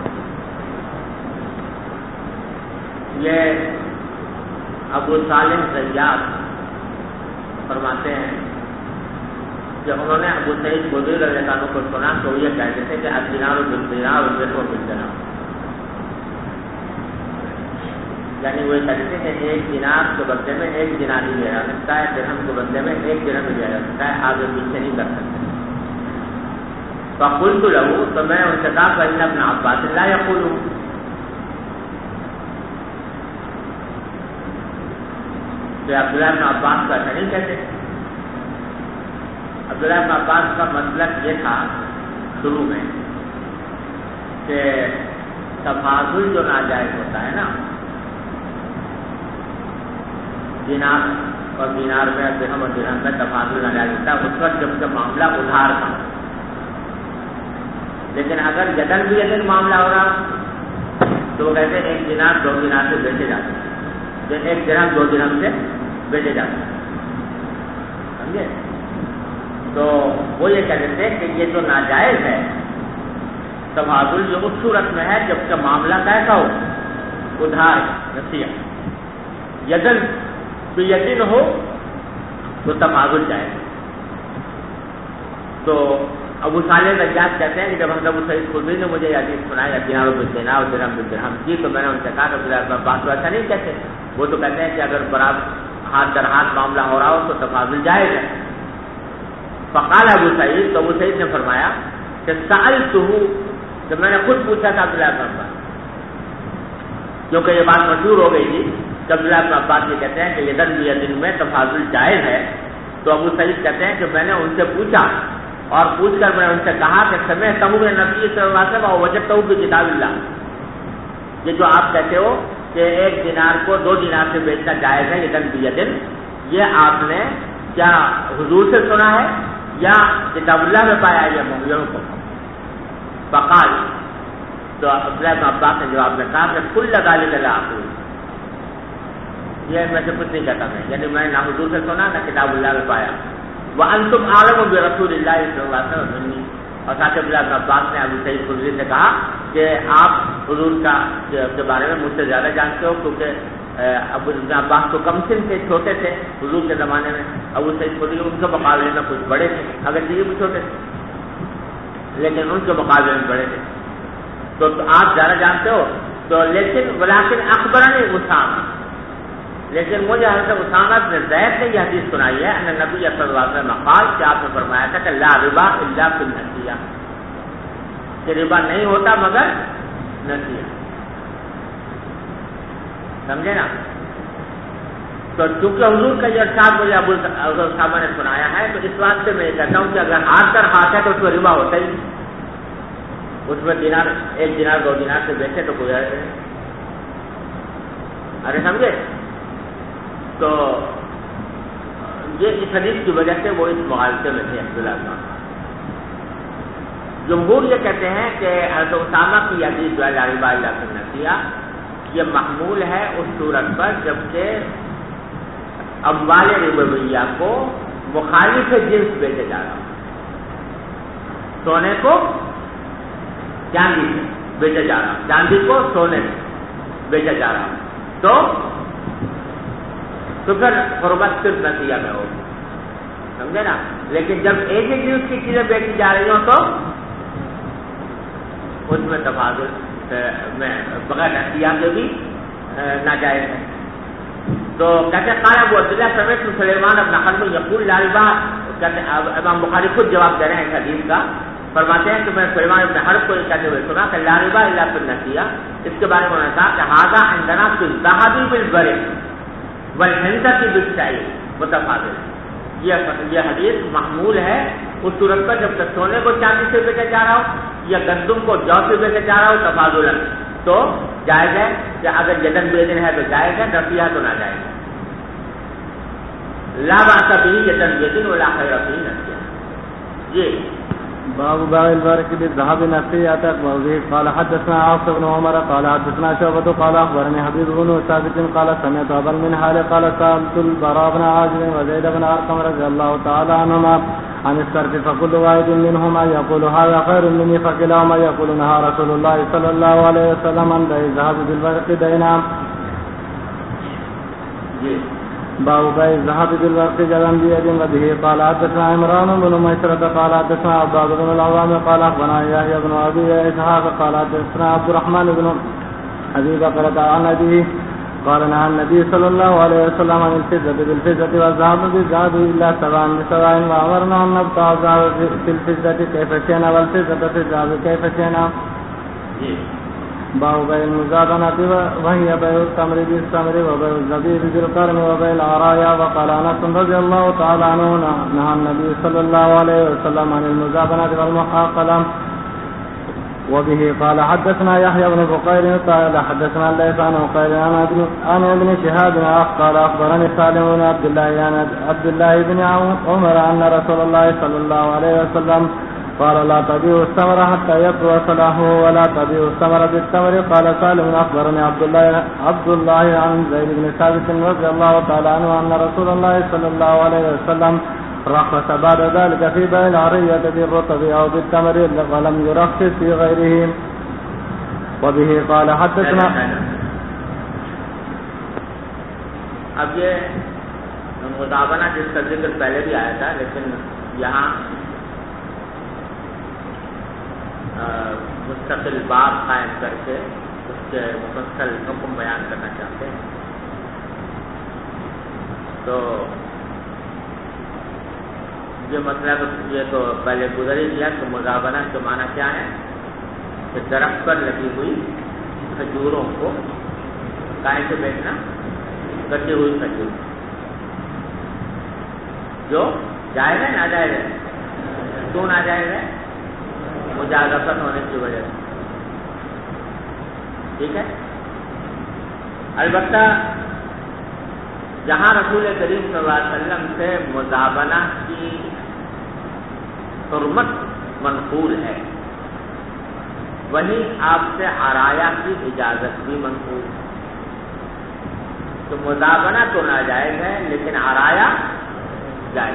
یہ ابو صالح زیاد فرماتے ہیں کہ انہوں نے ابو سعید خدری رضی اللہ عنہ کو سنا تو یہ کہتے تھے کہ الدینار بالدینار والدرہم بالدرہم، یعنی وہ کہتے تھے کہ 1 دینار کے بدلے میں 1 دینار ہی لیا جا سکتا ہے، درہم کے بدلے میں 1 درہم ہی لیا جا سکتا ہے، آگے پیچھے نہیں کر سکتے. فقلت له تو میں ان سے کہا فإن ابن عباس لا يقول، کہ عبداللہ بن عباس کو ایسا نہیں کہتے. عبداللہ بن عباس کا مسلک یہ تھا شروع میں کہ تفاضل جو ناجائز ہوتا ہے نا، دینار اور دینار میں، درہم اور درہم میں تفاضل ناجائز ہوتا ہے اس وقت جب معاملہ ادھار تھا. لیکن اگر یدن بھی یدن معاملہ ہو رہا تو وہ کہتے ہیں ایک دینار 2 دینار سے بیچے جاتے ہیں، ایک درہم 2 درہم سے بیچے جاتے ہیں. سمجھے؟ تو وہ یہ کہتے تھے کہ یہ جو ناجائز ہے تفاضل جو اس صورت میں ہے جب کہ معاملہ کیسا ہو، ادھار نصیحت. یدن تو یقین ہو تو تفاضل جائے. تو ابو صالح زیاد کہتے ہیں کہ جب حضرت ابو سعید خدری نے مجھے یہ حدیث سنائی دینار بالدینار اور درہم بالدرہم کی، تو میں نے ان سے کہا کہ بات تو ایسا نہیں کہتے. وہ تو کہتے ہیں کہ اگر برابر ہاتھ در ہاتھ معاملہ ہو رہا ہو تو تفاضل جائز ہے. فقال ابو سعید، تو ابو سعید نے فرمایا کہ سألتہ، جب میں نے خود پوچھا تھا عبداللہ بن عباس، کیونکہ یہ بات مشہور ہو گئی تھی کہ عبداللہ بن عباس یہ کہتے ہیں کہ یدن بیدن میں تفاضل جائز ہے. تو ابو سعید کہتے ہیں کہ میں نے ان سے پوچھا اور پوچھ کر میں نے ان سے کہا کہ سمعتہ من نبی صلی اللہ علیہ وسلم ووجدتہ فی کتاب اللہ، یہ جو آپ کہتے ہو کہ ایک دینار کو 2 دینار سے بیچنا جائز ہے یدن بیدن، یہ آپ نے کیا حضور سے سنا ہے یا کتاب اللہ میں پایا ہے یا مغیروں کو؟ فقال، تو عبداللہ بن عباس نے جواب میں کہا کہ کل ذلک لا اقول، یہ میں سے کچھ نہیں کہتا میں، یعنی میں نہ حضور سے سنا نہ کتاب اللہ میں پایا. وانتم اعلم برسول اللہ صلی اللہ علیہ وسلم منی، اور ساتھ عبداللہ بن عباس نے ابو سعید خدری سے کہا کہ آپ حضور کے بارے میں مجھ سے زیادہ جانتے ہو، کیونکہ ابو عباس تو کم سن تھے، چھوٹے تھے حضور کے زمانے میں. ابو سعید خدری ان کے مقابلے میں کچھ بڑے تھے، اگر یہ بھی چھوٹے تھے لیکن ان کے مقابلے میں بڑے تھے. تو آپ زیادہ جانتے ہو. تو لیکن اخبرنی اسامہ، لیکن مجھے حضرت اسامہ بن زید نے یہ حدیث سنائی ہے ان نبی صلی اللہ علیہ وسلم قال، کہ آپ نے فرمایا تھا کہ لا ربا الا فی النسیہ، کہ ربا نہیں ہوتا مگر نسیہ. سمجھے نا؟ تو چونکہ حضور کا یہ ارشاد مجھے ابو اسامہ نے سنایا ہے، تو اس بات سے میں یہ کہتا ہوں کہ اگر ہاتھ در ہاتھ ہے تو اس میں ربا ہوتا ہی، اس میں دینار 1 دینار 2 دینار سے بیچے تو کوئی نہیں. ارے سمجھے؟ تو یہ اس حدیث کی وجہ سے وہ اس مغالطے میں تھے عبداللہ بن عباس. جمہور یہ کہتے ہیں کہ حضرت اسامہ کی حدیث جو ہے لا ربا الا فی النسیہ، یہ محمول ہے اس صورت پر جبکہ اموال ربویہ کو مخالف جنس بیچے جا رہا ہو. سونے کو چاندی سے بیچا جا رہا ہو، چاندی کو سونے سے بیچا جا رہا ہو، تو پھر حرمت صرف نسیہ میں ہوگی. سمجھے نا؟ لیکن جب ایک ہی جنس کی چیزیں بیچی جا رہی ہوں تو اس میں تفاضل میں بغیر نسیہ کے بھی ناجائز ہے. تو کہتے قال ابو عبداللہ سمعت سلیمان بن حرب یقول لا ربا، کہتے امام بخاری خود جواب دے رہے ہیں اس حدیث کا، فرماتے ہیں کہ میں سلیمان بن حرب کو یہ کہتے ہوئے سنا کہ لا ربا الا فی النسیہ. اس کے بارے میں انہوں نے کہا کہ ھذا عندنا فی الذهب بالبر والحنطة بالشعير متفاضل. یہ حدیث محمول ہے اس صورت پر جب تک سونے کو چاندی سے بیچا جا رہا ہو یا گندم کو جو سے بیچا جا رہا ہو تفاضلا، تو جائز ہے. کہ اگر یدن بیدن ہے تو جائز ہے، نسیہ تو ناجائز ہے. لا بأس به یدن بیدن ولا خیر فی نسیہ. یہ باب باع البرك بالذهب نسيئة. قال حدثنا عاصم بن عمر قال حدثنا شعبة قال أخبرني حبيب بن ثابت قال سمعت أبا المنهال قال سألت البراء بن عازب وزيد بن أرقم رضي الله تعالى عنهما عن الصرف، فكل واحد منهما يقول هذا خير مني، فكلاهما يقول نهى رسول الله صلى الله عليه وسلم عن بيع الذهب بالورق دينا. باب بيع الذهب بالورق جزا بيد. وبه قال حدثنا عمران بن ميسرة قال حدثنا عباد بن العوام قال أخبرنا يحيى بن أبي إسحاق قال حدثنا عبد الرحمن بن أبي بكر عن أبيه قال نهى النبي صلى الله عليه وسلم عن الفضة بالفضة والذهب بالذهب إلا سواء بسواء، وأمرنا أن نبتاع الذهب في الفضة كيف شئنا والفضة في الذهب كيف شئنا. باب بيع المزابنة وهي بيع التمر بالتمر وبيع الزبيب بالقرن وبيع العرايا. وقال أنس رضي الله تعالى عنه نهى النبي صلى الله عليه وسلم عن المزابنة والمحاقلة. وبه قال حدثنا يحيى بن بقير قال حدثنا الليث عن عقيل عن ابن شهاب قال أخبرني سالم بن عبد الله بن عمر أن رسول الله صلى الله عليه وسلم قال لا تبيعوا الثمر حتى يبدو صلاحه ولا تبيعوا الثمر بالثمر. قال سالم أخبرني عبد الله عن زيد بن ثابت رضي الله تعالى عنه أن رسول الله صلى الله عليه وسلم رخص بعد ذلك في بيع العرية بالرطب أو بالتمر ولم يرخص في غيره. وبه قال حدثنا. اب یہ مزابنہ جس کا ذکر پہلے بھی آیا تھا لیکن یہاں مستقل باب قائم کر کے اس کے مفصل حکم بیان کرنا چاہتے ہیں. تو یہ مطلب یہ تو پہلے گزر ہی گیا کہ مزابنہ کے معنی کیا ہے کہ درخت پر لگی ہوئی کھجوروں کو کائے سے بیچنا, کٹی ہوئی کھجور جو جائز ہے ناجائز ہے. کیوں ناجائز ہے؟ مجازفت ہونے کی وجہ سے. ٹھیک ہے. البتہ جہاں رسول کریم صلی اللہ علیہ وسلم سے مزابنہ کی حرمت منقول ہے وہیں آپ سے عرایا کی اجازت بھی منقول ہے. تو مزابنہ تو ناجائز ہے لیکن عرایا جائز.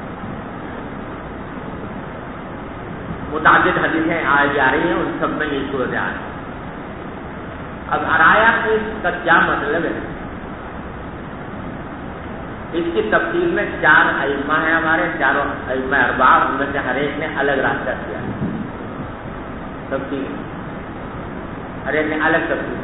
متعدد حدیثیں آ رہی ہیں, ان سب میں یہ صورت حال ہے. اب عرایا کا کیا مطلب ہے؟ اس کی تفصیل میں 4 ائمہ ہیں ہمارے, چاروں ائمہ اربعہ, ان میں سے ہر ایک نے الگ راستہ کیا ہے. تفصیل ہر ایک نے الگ تفصیل.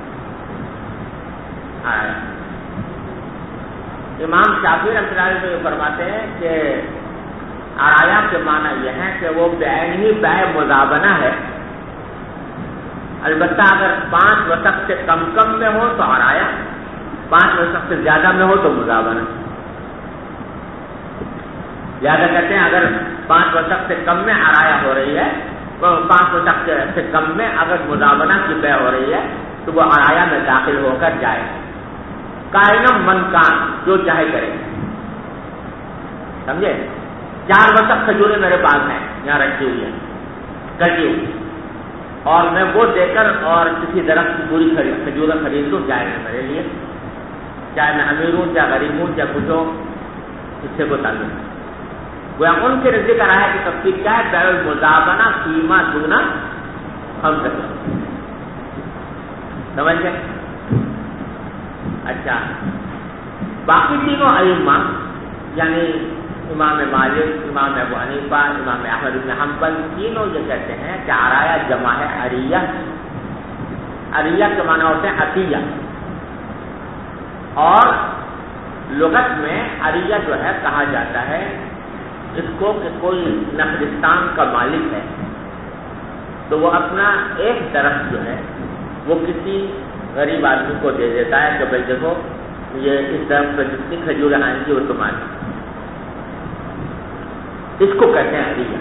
امام شافعی رحمۃ اللہ علیہ یہ فرماتے ہیں کہ عرایا کے معنی یہ ہے کہ وہ بعین ہی بیع مزابنہ ہے. البتہ اگر 5 وسق سے کم میں ہو تو عرایا, 5 وسق سے زیادہ میں ہو تو مزابنہ. زیادہ کہتے ہیں اگر 5 وسق سے کم میں عرایا ہو رہی ہے, 5 وسق سے کم میں اگر مزابنہ کی بیع ہو رہی ہے تو وہ عرایا میں داخل ہو کر جائے. کائنم من کان, جو چاہے کرے. سمجھے؟ 4 وسق کھجوریں میرے پاس ہیں, یہاں رکھی ہوئی ہیں کٹی ہوئی, اور میں وہ دے کر اور کسی درخت کی پوری کھجوریں خرید لوں, جائے گا میرے لیے. چاہے میں امیر ہوں, چاہے غریب ہوں, چاہے کچھ ہو, اس سے کوئی تعلق نہیں. وہ ان کے رضی کا رہا ہے کہ تفصیل کیا ہے؟ بیع المزابنہ فیما دون خمسہ. سمجھ گئے؟ اچھا, باقی تینوں ائمہ یعنی امام مالک, امام ابو حنیفہ, امام احمد بن حنبل, تینوں یہ کہتے ہیں کہ عرایا جمع ہے عریہ. عریہ کے معنی ہوتے ہیں عطیہ, اور لغت میں عریہ جو ہے کہا جاتا ہے اس کو کہ کوئی نخلستان کا مالک ہے تو وہ اپنا ایک درخت جو ہے وہ کسی غریب آدمی کو دے دیتا ہے کہ بھائی دیکھو یہ اس درخت پر جتنی کھجوریں آئیں گی وہ تمہاری. اس کو کہتے ہیں عریہ.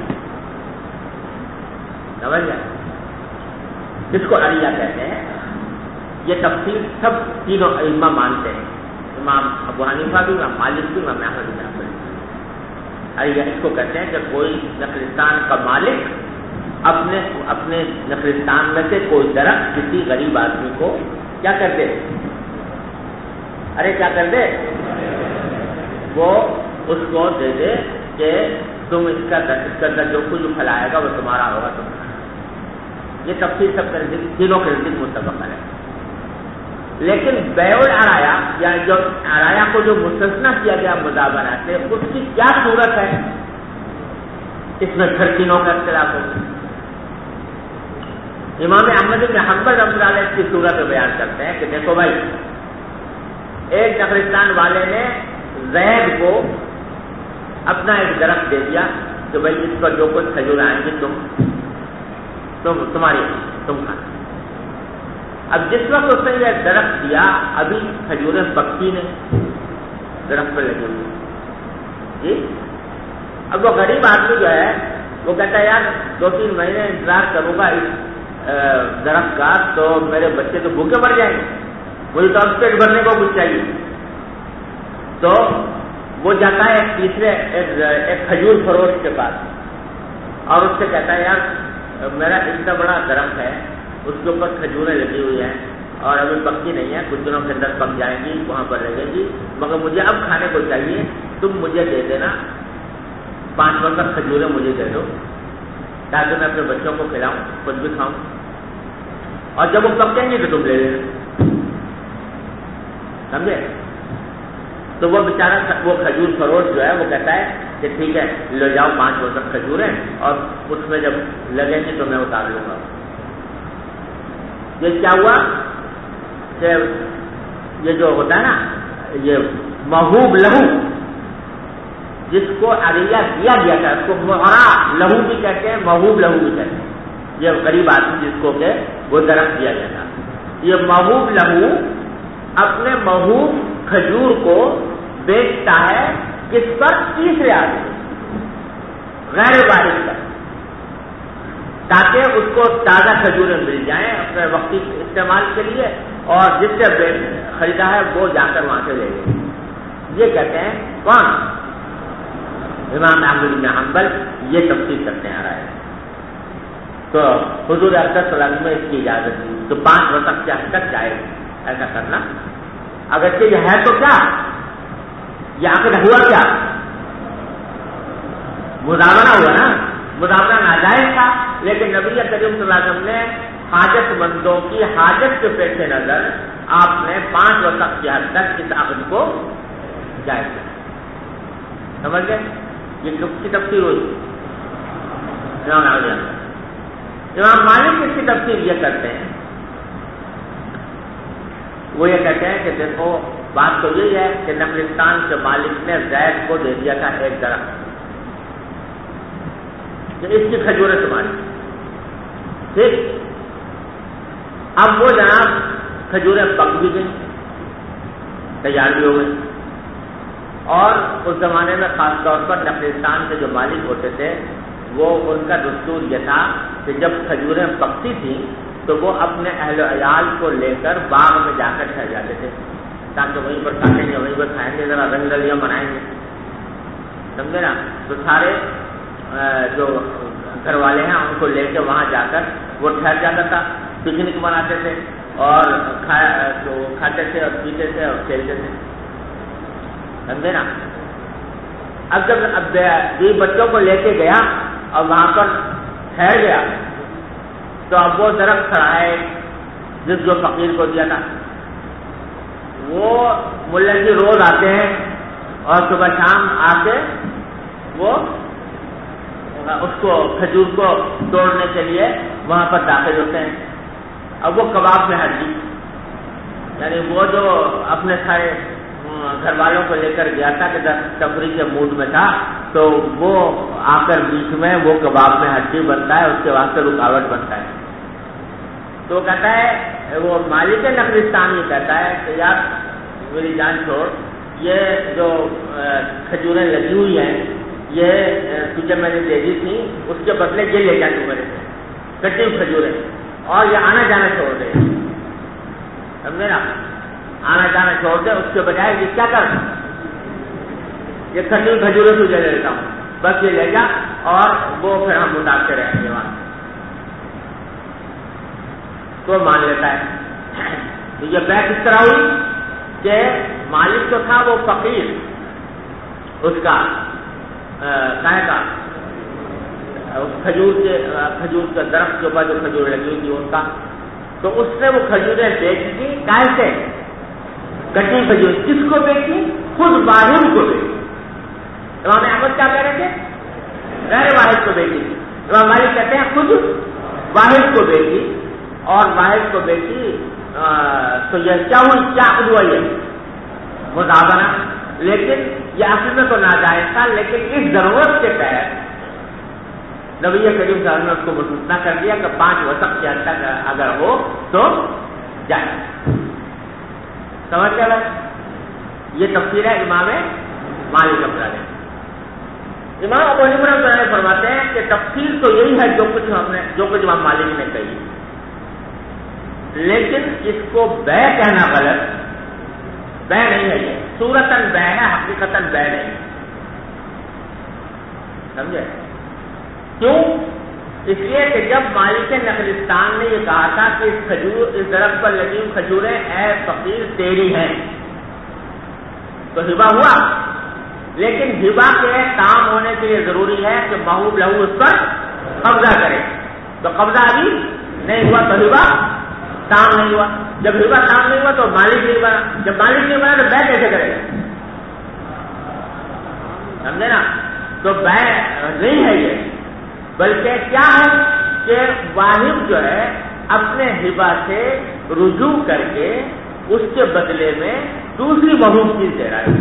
سمجھ گئے؟ اس کو عریہ کہتے ہیں. یہ تفصیل سب تینوں ائمہ مانتے ہیں, امام ابو حنیفہ بھی, امام مالک بھی, امام احمد بن حنبل. عریہ اس کو کہتے ہیں کہ کوئی نخلستان کا مالک اپنے نخلستان میں سے کوئی درخت کسی غریب آدمی کو کیا کر دے, کیا کر دے, وہ اس کو دے دے کہ تم اس کا جو کچھ پھیلائے گا وہ تمہارا ہوگا. یہ تفصیل سب تینوں کے نزدیک متفق ہے. لیکن بیع العرایا یا جو عرایا کو جو مستثنیٰ کیا گیا مزابنہ سے, اس کی کیا صورت ہے؟ اس میں پھر تینوں کا اختلاف ہوگا. امام احمد بن حنبل رحمۃ اللہ علیہ اس کی صورت بیان کرتے ہیں کہ دیکھو بھائی, ایک نخلستان والے نے زید کو اپنا ایک درخت دے دیا کہ بھائی اس پر جو کچھ کھجور آئیں گے تمہاری, تم کھانا. اب جس وقت اس نے یہ درخت دیا ابھی کھجوریں پکتی نہیں، درخت پہ لگی ہوئی جی. اب وہ غریب آدمی جو ہے وہ کہتا ہے یار 2-3 مہینے انتظار کروں گا اس درخت کا تو میرے بچے تو بھوکے مر جائیں گے، مجھے تو اب پیٹ بھرنے کو کچھ چاہیے. تو وہ جاتا ہے ایک کھجور فروش کے پاس اور اس سے کہتا ہے یار میرا اتنا بڑا درخت ہے، اس کے اوپر کھجوریں لگی ہوئی ہیں اور ابھی پکی نہیں ہے، کچھ دنوں کے اندر پک جائیں گی، وہاں پر رہیں گی، مگر مجھے اب کھانے کو چاہیے، تم مجھے دے دینا 5 وقت کھجوریں مجھے دے دو تاکہ میں اپنے بچوں کو کھلاؤں، خود بھی کھاؤں، اور جب وہ پکیں گے تو تم لے لینا. سمجھے؟ تو وہ بیچارہ وہ کھجور فروش جو ہے وہ کہتا ہے کہ ٹھیک ہے لے جاؤ 5 وقت کھجوریں اور اس میں جب لگیں گی تو میں اتار لوں گا. یہ کیا ہوا کہ یہ جو ہوتا ہے نا یہ موہوب لہو جس کو عطیہ دیا گیا تھا اس کو مہرا لہو بھی کہتے ہیں، موہوب لہو بھی کہتے ہیں. یہ غریب آدمی جس کو کہ وہ درخت دیا گیا تھا، یہ موہوب لہو اپنے موہوب کھجور کو بیچتا ہے کس پر؟ تیسرے آدمی غیر وارث پر، تاکہ اس کو تازہ کھجوریں مل جائیں اپنے وقتی استعمال کے لیے، اور جس سے خریدا ہے وہ جا کر وہاں سے لے لے. یہ کہتے ہیں کون؟ امام احمد بن حنبل یہ تفسیر کرتے ہیں رائے. تو حضور اکرم صلی اللہ علیہ وسلم میں اس کی اجازت دی تو 5 وقت سے حد تک جائے ایسا کرنا. اگرچہ یہ ہے تو کیا یہ عقد ہوا کیا؟ مداونہ ہوا نا، مداونہ ناجائز تھا، لیکن نبی کریم صلی اللہ علیہ وسلم نے حاجت مندوں کی حاجت کے پیش نظر آپ نے 5 وقت کی حد تک اس عقد کو جائز کیا. سمجھ گئے؟ یہ کی تفسیر ہوئی. امام مالک اس کی تفسیر یہ کرتے ہیں، وہ یہ کہتے ہیں کہ دیکھو بات تو یہی ہے کہ نخلستان کے مالک نے زید کو دے دیا تھا ایک درخت کہ اس کی کھجوریں تمہاری، ٹھیک. اب وہ جناب کھجوریں پک بھی گئی، تیار بھی ہو گئی، اور اس زمانے میں خاص طور پر نخلستان کے جو مالک ہوتے تھے وہ ان کا دستور یہ تھا کہ جب کھجوریں پکتی تھیں تو وہ اپنے اہل و عیال کو لے کر باغ میں جا کر ٹھہر جاتے تھے تاکہ وہیں پر کاٹیں گے، وہیں پر کھائیں گے، ذرا رنگ رلیاں منائیں گے. سمجھے نا؟ تو سارے جو گھر والے ہیں ان کو لے کے وہاں جا کر وہ ٹھہر جاتا تھا، پکنک مناتے تھے اور کھاتے تھے اور پیتے تھے اور کھیلتے تھے. سمجھے نا؟ اب جب بچوں کو لے کے گیا اور وہاں پر ٹھہر گیا تو اب وہ درخت کھڑا ہے جس جو فقیر کو دیا تھا، وہ ملا جی روز آتے ہیں اور صبح شام آ کے وہ اس کو کھجور کو توڑنے کے لیے وہاں پر داخل ہوتے ہیں. اب وہ کباب میں ہڈی، یعنی وہ جو اپنے سارے گھر والوں کو لے کر گیا تھا کہ تفریح کے موڈ میں تھا تو وہ آ کر بیچ میں وہ کباب میں ہڈی بنتا ہے، اس کے واسطے رکاوٹ بنتا ہے. تو وہ کہتا ہے وہ مالک نخلستان یہ کہتا ہے کہ یار میری جان چھوڑ، یہ جو کھجوریں لگی ہوئی ہیں یہ تجھے میں نے دے دی تھی، اس کے بدلے یہ لے جا تو میرے کٹی ہوئی کھجوریں، اور یہ آنا جانا چھوڑ دے. سمجھے نا؟ آنا جانا چھوڑ دے، اس کے بجائے یہ کیا کر یہ کٹی ہوئی کھجوریں تجھے لے لیتا ہوں، بس یہ لے جا اور وہ پھر ہم متاثر رہیں گے وہاں. تو مان لیتا ہے. تو یہ بیع کس طرح ہوئی کہ مالک تو تھا وہ فقیر، اس کا کہے کا کھجور کے درخت کے اوپر جو کھجور لگی ہوئی تھی ان کا، تو اس نے وہ کھجوریں بیچ دی. کہے سے کٹی کھجور کس کو بیچی؟ خود واحد کو بیچی. امام احمد کیا کہہ رہے تھے؟ غیر واحد کو بیچی. امام مالک کہتے ہیں خود واحد کو بیچی، اور واحد کو بیچی تو یہ کیا ہوئی؟ کیا عقد ہوا؟ یہ مداونہ. لیکن یہ اصل میں تو ناجائز تھا، لیکن اس ضرورت کے تحت نبی کریم صلی اللہ علیہ وسلم نے اس کو مسودہ کر دیا کہ 5 وسق کے حد تک اگر ہو تو جائے. سمجھ گیا؟ یہ تفسیر ہے امام مالک رحمۃ اللہ. امام ابو حنیفہ رحمۃ اللہ فرماتے ہیں کہ تفسیر تو یہی ہے جو کچھ امام مالک نے کہی، لیکن اس کو بے کہنا غلط. بے نہیں ہے، یہ صورتاً بے ہے، حقیقتاً بے نہیں. سمجھے؟ کیوں؟ اس لیے کہ جب مالک نخلستان نے یہ کہا تھا کہ اس درخت پر لگی ہوئی کھجوریں اے فقیر تیری ہیں، تو ہبا ہوا. لیکن ہبا کے کام ہونے کے لیے ضروری ہے کہ موہوب لہو اس پر قبضہ کرے. تو قبضہ ابھی نہیں ہوا تو ہبا کام نہیں ہوا. جب ہبا کام نہیں ہوا تو مالک نہیں بنا. جب مالک نہیں بنا تو بے کیسے کرے گا؟ سمجھے نا؟ تو بے نہیں ہے یہ، بلکہ کیا ہے کہ واہب جو ہے اپنے ہبا سے رجوع کر کے اس کے بدلے میں دوسری موہوب چیز دے رہا ہے.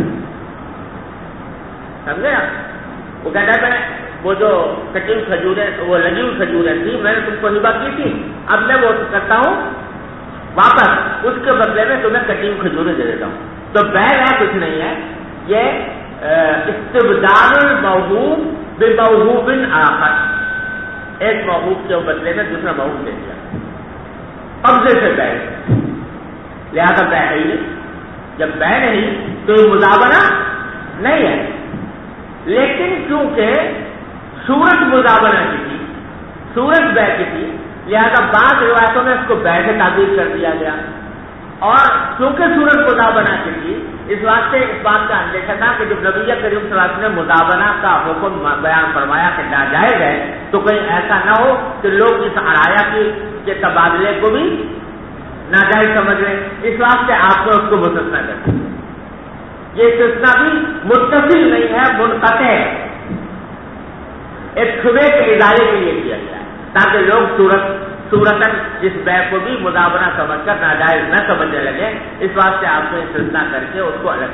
سمجھے نا؟ وہ کہتا ہے وہ جو کٹی ہوئی کھجوریں، وہ لگی ہوئی کھجوریں تھی، میں نے تم کو ہبا کی تھی، اب میں وہ کرتا ہوں واپس، اس کے بدلے میں تمہیں کٹی ہوئی کھجوریں دے دیتا ہوں. تو بیع ہے کچھ نہیں ہے، یہ استبدال الموہوب بموہوب آخر، ایک موہوب کے بدلے میں دوسرا موہوب دے دیا، قبضے سے بیع. لہذا بیع ہے ہی. جب بیع نہیں تو یہ مزابنہ نہیں ہے. لیکن کیونکہ صورت مزابنہ کی تھی، صورت بیع کی تھی، لہذا بعض روایتوں میں اس کو بیع سے تعبیر کر دیا گیا. اور کیونکہ صورت مزابنہ کی تھی، اس واسطے اس بات کا اندیشہ تھا کہ جب نبی کریم صلی اللہ علیہ وسلم نے مزابنہ کا حکم بیان فرمایا کہ ناجائز ہے، تو کہیں ایسا نہ ہو کہ لوگ اس عرایا کے تبادلے کو بھی ناجائز سمجھ لیں. اس واسطے آپ نے اس کو مستثنیٰ کر دیا. یہ استثناء بھی متصل نہیں ہے، منقطع ہے، ایک شبے کے ازالے کے لیے کیا گیا ہے تاکہ لوگ صورتاً اس بیع کو بھی مزابنہ سمجھ کر ناجائز نہ سمجھنے لگے. اس واسطے آپ نے استثناء کر کے اس کو الگ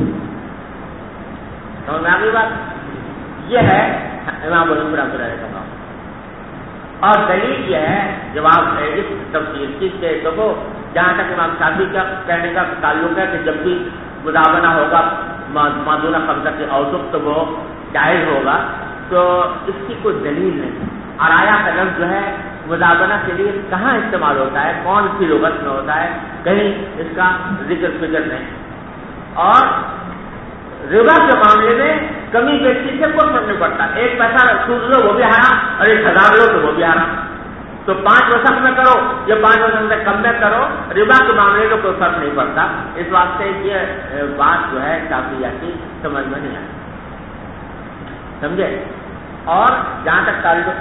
سمجھ میں آگئی بات. یہ ہے امام ابو حنیفہ رحمۃ اللہ کا کام. اور دلیل یہ ہے جواب اس تفسیر کی کہ دیکھو جہاں تک امام شافعی کا کہنے کا تعلق ہے کہ جب بھی مزابنہ ہوگا معدونہ قبضہ کے اوسط تو وہ جائز ہوگا، تو اس کی کوئی دلیل نہیں. عرایا کا لفظ جو ہے مزابنہ کے لیے کہاں استعمال ہوتا ہے، کون سی لغت میں ہوتا ہے، کہیں اس کا ذکر فکر نہیں. اور ربا کے معاملے میں کمی بیشی سے کوئی فرق نہیں پڑتا. 1 پیسہ سود لو وہ بھی حرام، اور 1000 لو تو وہ بھی حرام. تو 5 وسق میں کرو یا 5 وسق سے کم میں کرو، ربا کے معاملے میں کوئی فرق نہیں پڑتا. اس واسطے یہ بات جو ہے شافعیہ کی سمجھ میں نہیں آئی. سمجھے؟ اور جہاں تک تعلق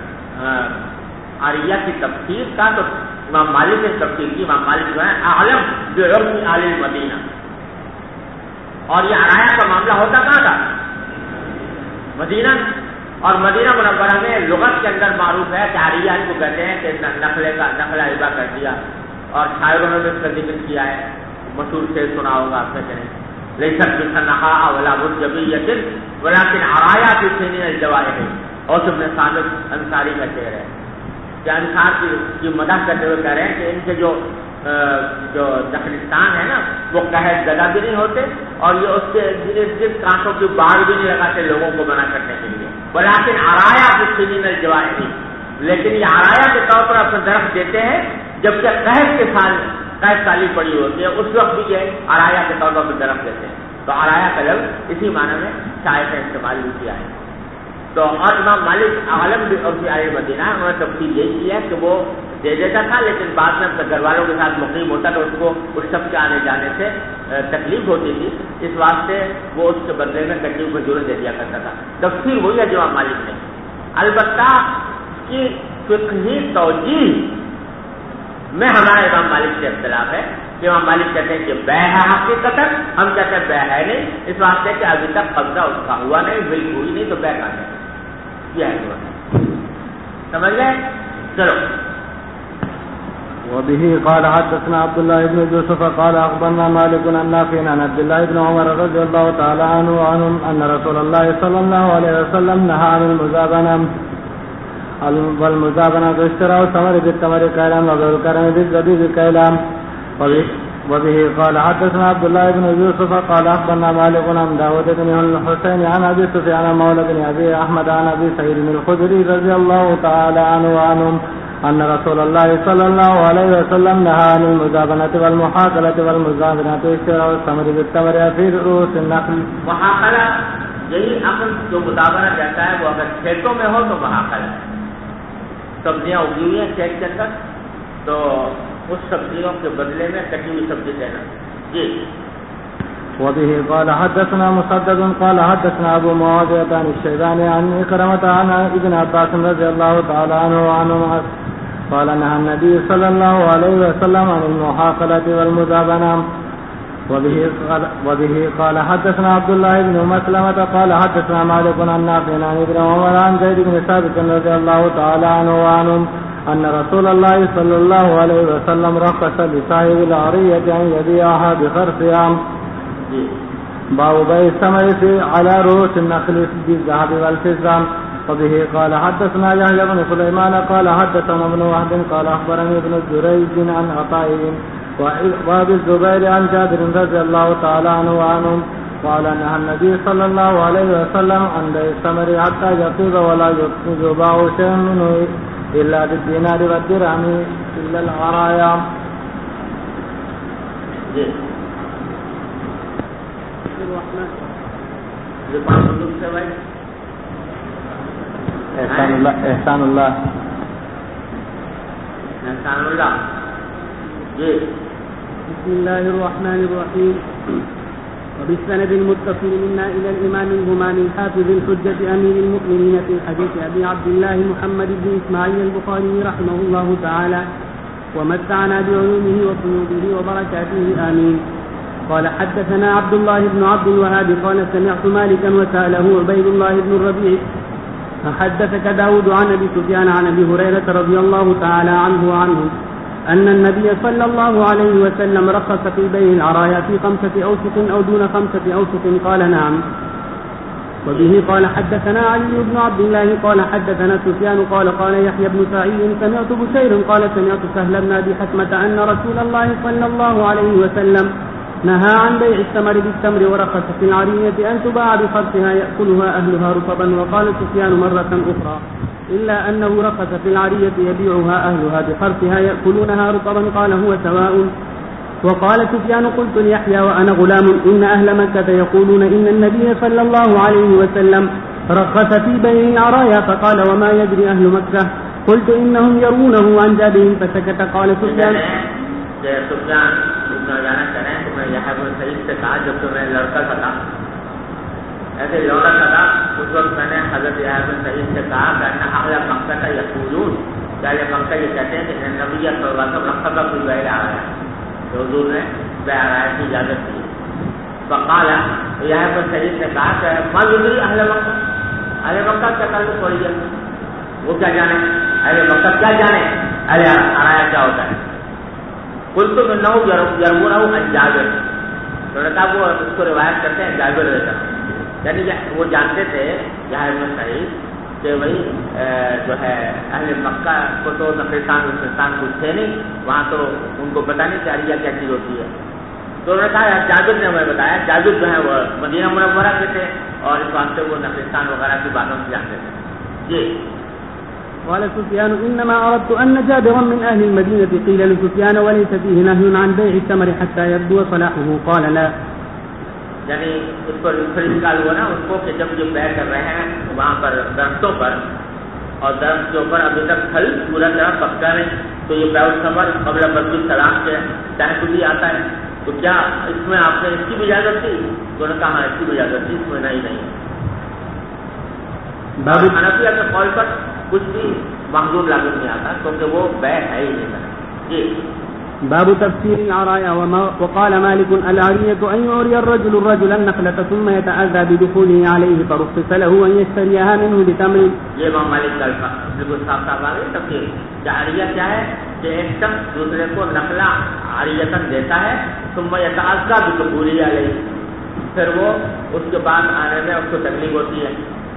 عاریہ کی تفسیر کا، تو امام مالک نے تفسیر کی. امام مالک جو ہے عالم بعلم اہل المدینہ. اور یہ عرایا کا معاملہ ہوتا کہاں تھا؟ مدینہ. اور مدینہ منورہ میں لغت کے اندر معروف ہے کہ عاریہ کو کہتے ہیں کہ نخلہ ہبا کر دیا. اور شاعروں نے بھی اس کا ذکر کیا ہے، مشہور سے سنا ہوگا آپ نے کہیں لیسر بصنحا ولا مجبیۃ ولکن عرایا فی سنین الجوارح. اور ابن ثابت انصاری کا شعر ہے کہ انصار کی مدح کرتے ہوئے کہہ رہے ہیں کہ ان کے جو دخلستان ہے نا وہ قحط زدہ بھی نہیں ہوتے، اور یہ اس کے ارد کانٹوں کی باڑ بھی نہیں لگاتے لوگوں کو منع کرنے کے لیے. ولیکن عرایا فی سنین الجوارح، لیکن یہ عرایا کے طور پر اپنے درخت دیتے ہیں جبکہ قحط سالی پڑی ہوتی ہے، اس وقت بھی یہ عرایا کے طور پر اپنے درخت دیتے ہیں. تو عرایا کا لفظ اسی معنی میں شاعر کا استعمال بھی کیا ہے. تو اور امام مالک عالم بھی اور مدینہ انہوں نے تفصیل یہی کی ہے کہ وہ دے دیتا تھا، لیکن بعد میں اپنے گھر والوں کے ساتھ مقیم ہوتا تو اس کو اس سب کے آنے جانے سے تکلیف ہوتی تھی. اس واسطے وہ اس کے بدلے میں کٹی ہوئی کھجوریں دے دیا کرتا تھا. تفصیل وہی ہے جو امام مالک نے. البتہ کی فقہی توجیہ میں ہمارا امام مالک سے اختلاف ہے کہ امام مالک کہتے ہیں کہ بیع ہے حقیقتاً، ہم کہتے ہیں بیع ہے نہیں، اس واسطے کہ ابھی تک قبضہ اس کا ہوا نہیں، ملک ہوئی نہیں، تو بیع کہاں ہے. یہ ہے سمجھ گئے؟ چلو. وبه قال حدثنا عبد الله بن يوسف قال اخبرنا مالك عن نافع عن عبد الله بن عمر رضي الله تعالى عنهم ان رسول الله صلى الله عليه وسلم نهى عن المزابنة. والمزابنة اشتراء الثمر بالثمر كيلان وغير الكرم بالزبيب كيلان. وبه قال حدثنا عبد الله بن يوسف قال أخبرنا مالك عن داود بن الحسين عن أبي سفيان مولى بن أبي أحمد عن أبي سعيد الخدري رضي الله تعالى عنه وعنهم أن رسول الله صلى الله عليه وسلم نهى عن المزابنة والمحاكلة والمزابنة اشتراء الثمر بالثمر في رؤوس النخل. محاکلہ یہی عقل جو مزابنہ کہتا ہے، وہ اگر کھیتوں میں ہو تو محاکلہ، سبزیاں اگی ہوئی ہیں کھیت کے اندر تو اس سبزیوں کے بدلے میں کٹی ہوئی سبزی دینا. جی. وبه قال حدثنا مسدد قال حدثنا ابو معاوية عن الشيباني عن إكرمة عن ابن عباس رضي الله تعالى عنه وعنهما قال نهى النبي صلى الله عليه وسلم عن المحاقلة والمزابنة. وبه قال حدثنا عبد الله بن مسلمة قال حدثنا مالك عن نافع عن ابن عمر عن زيد بن ثابت رضي الله تعالى عنه وعنهم أن رسول الله صلى الله عليه وسلم رخص لصاحب العرية أن يبيعها بخرصها. باب بيع الثمر على رؤوس النخل بالذهب والفضة. وبه قال حدثنا يحيى بن سليمان قال حدثنا ابن وهب قال أخبرني ابن جريج عن عطاء وابي الزبير عن جابر رضي الله تعالى عنه وعنهم قال نهى النبي صلى الله عليه وسلم عن بيع الثمر حتى يطيب ولا يباع شيء منه إلا بالدينار والدرهم إلا العرايا. احسان اللہ بسم الله الرحمن الرحيم. وبالسند المتصل منا إلى الإمام الهمامي حافظ الحجة أمير المؤمنين في الحديث أبي عبد الله محمد بن إسماعيل البخاري رحمه الله تعالى ومتعنا بعلومه وقلوبه وبركاته آمين. قال حدثنا عبد الله بن عبد الوهاب قال سمعت مالكا وسأله عبيد الله بن الربيع حدثك داود عن أبي سفيان عن أبي هريرة رضي الله تعالى عنه وعنه أن النبي صلى الله عليه وسلم رخص في بيع العرايا في 5 أوسق أو دون 5 أوسق قال نعم. وبه قال حدثنا علي بن عبد الله قال حدثنا سفيان قال يحيى بن سعيد سمعت بشير قال سمعت سهل بن أبي حكمة أن رسول الله صلى الله عليه وسلم نهى عن بيع الثمر بالتمر ورخص في العرية أن تباع بخرصها يأكلها أهلها رطبا. وقال سفيان مرة أخرى إلا أنه رخص في العرية يبيعها أهلها بخرصها يأكلونها رطبا قال هو سواء. وقال سفيان قلت ليحيى وأنا غلام إن أهل مكة يقولون إن النبي صلى الله عليه وسلم رخص في بيع العرايا فقال وما يدري أهل مكة قلت إنهم يرونه عن جابر فسكت. قال سفيان جانا کریں تو میں یحییٰ بن سعید سے کہا جب تو میں لڑکا تھا ایسے لوڑا تھا اس وقت میں نے حضرت یحییٰ بن سعید سے کہا کہ اہل مکہ کا یقولون اہل مکہ یہ کہتے ہیں کہ نبی صلی اللہ علیہ وسلم مکہ کا کوئی بیع آ رہا ہے تو حضور نے بیع آرایا کی اجازت دی. فقال یحییٰ بن سعید نے کہا کہ ما یدری اہل مکہ کیا تعلق پڑی ہے، وہ کیا جانے اہل مکہ کیا جانے اہل آرایا کیا ہوتا ہے. قلت انه يرونه عن جابر تو نے کہا وہ اس کو روایت کرتے ہیں جابر رضی اللہ عنہ، یعنی وہ جانتے تھے یحییٰ بن سعید کہ وہی جو ہے اہل مکہ کو تو نفرستان کچھ تھے نہیں، وہاں تو ان کو پتہ نہیں کہ عریہ کیا چیز ہوتی ہے. تو انہوں نے کہا جابر نے ہمیں بتایا، جابر جو ہے وہ مدینہ منورہ کے تھے اور اس واسطے وہ نفرستان وغیرہ کی باتوں سے جانتے تھے. جی. قال سفيان إنما أردت أن جابرا من أهل المدينة قيل لسفيان وليس فيه نهي عن بيع الثمر حتى يبدو صلاحه قال لا. یعنی اس پر انتقال ہوا نا اس کو کہ جب یہ بیع کر رہے ہیں وہاں پر درختوں پر اور درخت کے اوپر ابھی تک پھل پورا طرح پکا نہیں تو یہ بیع الثمر قبل بدء السلام کے ٹائم بھی آتا ہے تو کیا اس میں آپ نے اس کی بھی اجازت تھی؟ تو نے کہا اس کی بھی اجازت تھی، اس میں نہیں. حنفیہ کے قول پر کچھ بھی محدود لاگو نہیں آتا کیونکہ وہ بیع ہے ہی نہیں. جی. باب تفسير العرايا. وقال مالك العرية أن يعري الرجل النخلة ثم يتأذى بدخوله عليه فرخص له أن يشتريها منه بتمر. یہ امام مالک کا بالکل صاف صاف آ گئی تفسیر. عریہ کیا ہے کہ ایک شخص دوسرے کو نخلا عریتاً دیتا ہے ثم يتأذى بدخوله عليه، پھر وہ اس کے بعد آنے میں اس کو تکلیف ہوتی ہے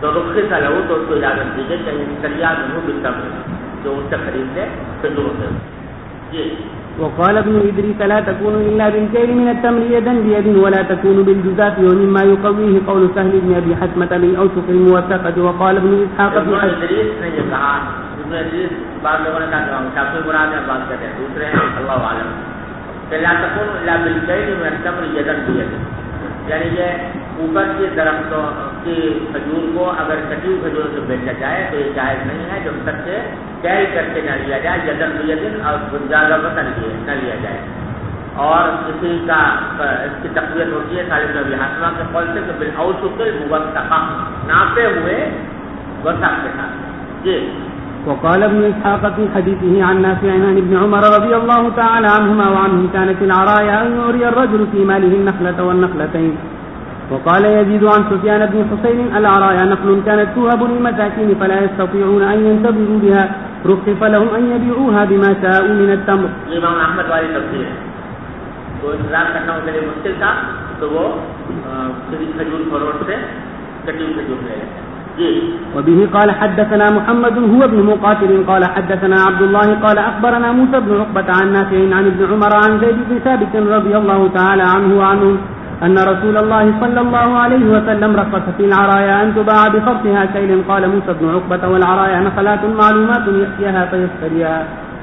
تو رخص لہو تو اس کو اجازت دیجیے کہ اشتریات نہیں بالتمر جو اس سے خرید لے کھجور سے. جی. وقال ابن إدريس لا تكون إلا بالكيل من التمر يدا بيد ولا تكون بالجزاف ومما يقويه قول سهل بن أبي حتمة بالأوسط الموثقة. وقال ابن إسحاق ابن إدريس نے یہ کہا، ابن إدريس بعض لوگوں نے کہا کہ شافعی مراد میں بات کرتے ہیں، دوسرے ہیں اللہ عالم کہ لا تكون إلا بالكيل من التمر يدا بيد، یعنی یہ اوپر کے درختوں کی کھجور کو اگر کٹی ہوئی کھجور سے بیچا جائے تو یہ جائز نہیں ہے جب تک کہ کیل کر کے نہ لیا جائے، یدن بیدن اور گنجازہ نہ لیا جائے. اور کسی کا اس کی تقویت ہوتی ہے صالح بن ابی حاتمہ کے قول سے کہ بالاوسط الموثقہ، ناپے ہوئے وثق کے ساتھ. جی. وقال ابن إسحاق في حديثه عن نافع عن ابن عمر رضي الله تعالى عنهما وعنهم كانت العرايا أن يعري الرجل في ماله النخلة والنخلتين. وقال يزيد عن سفيان بن حسين العرايا نخل كانت توهب للمساكين فلا يستطيعون أن ينتظروا بها رخص لهم أن يبيعوها بما شاءوا من التمر. امام احمد والی تفسیر ہے، تو انتظار کرنا ان کے لیے مشکل تھا تو وہ کسی کھجور فروٹ سے کٹی ہوئی کھجور لے لیتے. وبه قال حدثنا محمد هو ابن مقاتل قال حدثنا عبد الله قال أخبرنا موسى بن عقبة عن نافع عن ابن عمر عن زيد بن ثابت رضي الله تعالى عنه وعنه أن رسول الله صلى الله عليه وسلم رخص في العرايا أن تباع بخرصها كيل. قال موسى بن عقبة والعرايا نخلات معلومات يأتيها فيشتريها.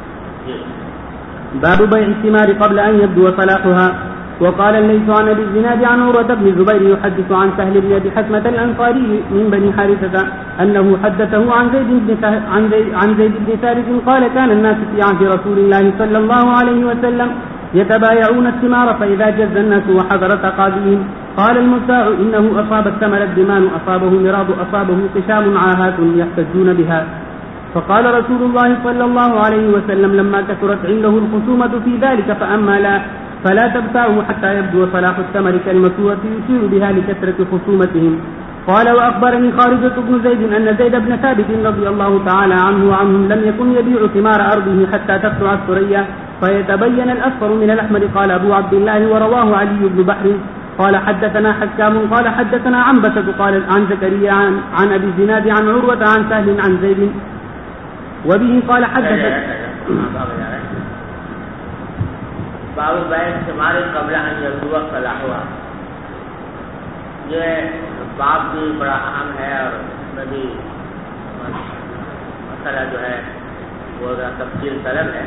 باب بيع الثمار قبل أن يبدو صلاحها. وقال الليث عن ابي الزناد عن عروة بن الزبير يحدث عن سهل بن ابي حتمة الانصاري من بني حارثة انه حدثه عن زيد بن ثابت قال كان الناس في عهد رسول الله صلى الله عليه وسلم يتبايعون الثمار فاذا جز الناس وحضر تقاضيهم قال المبتاع انه اصاب الثمر الدمان اصابه مراد اصابه قشام عاهات يحتجون بها. فقال رسول الله صلى الله عليه وسلم لما كثرت عنده الخصومة في ذلك فلا تبتاعه حتى يبدو صلاح الثمر كالمسورة يشير بها لكثرة خصومتهم. قال وأخبرني خارجة بن زيد أن زيد بن ثابت رضي الله تعالى عنه وعنهم لم يكن يبيع ثمار أرضه حتى تطلع الثريا فيتبين الأصفر من الأحمر. قال أبو عبد الله ورواه علي بن بحر قال حدثنا حكام قال حدثنا عنبسة قال عن زكريا عن أبي الزناد عن عروة عن سهل عن زيد وبه قال حدثت باب بیع الثمار قبل ان یبدو صلاحها. یہ باب بھی بڑا اہم ہے اور اس میں بھی مسئلہ جو ہے وہ تفصیل طلب ہے.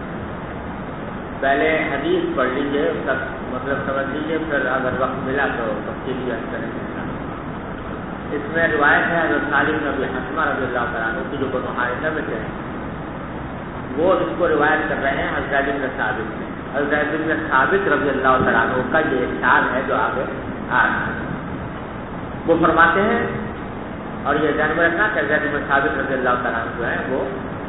پہلے حدیث پڑھ لیجیے، اس کا مطلب سمجھ لیجیے، پھر اگر وقت ملا تو تفصیل بیان کریں گے. اس میں روایت ہے حضرت صالح بن ابی حتمہ رضی اللہ تعالیٰ عنہ کی جو بنو حارثہ میں تھے، وہ اس کو روایت کر رہے ہیں حضرت بن ثابت سے. حضرت بن ثابت رضی اللہ تعالیٰ عنہ کا یہ ارشاد ہے جو آگے آ رہا ہے. وہ فرماتے ہیں، اور یہ ذہن میں رکھنا کہ حضرت بن ثابت رضی اللہ تعالیٰ عنہ جو ہے وہ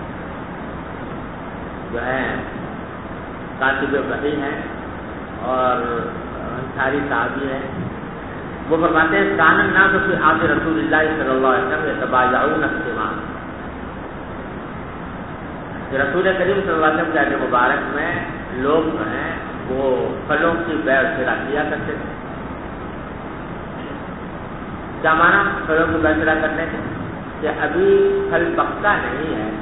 جو ہے کاتب وحی ہیں اور انصاری صحابی ہیں. وہ فرماتے ہیں کان الناس فی عہد رسول اللہ صلی اللہ علیہ وسلم یتبایعون الثمار. رسول کریم صلی اللہ علیہ وسلم کے عہد مبارک میں لوگ جو ہیں وہ پھلوں کی بیع شرا کیا کرتے تھے. کیا مانا پھلوں کی بیع شرا کرنے کے؟ کہ ابھی پھل پکا نہیں ہے،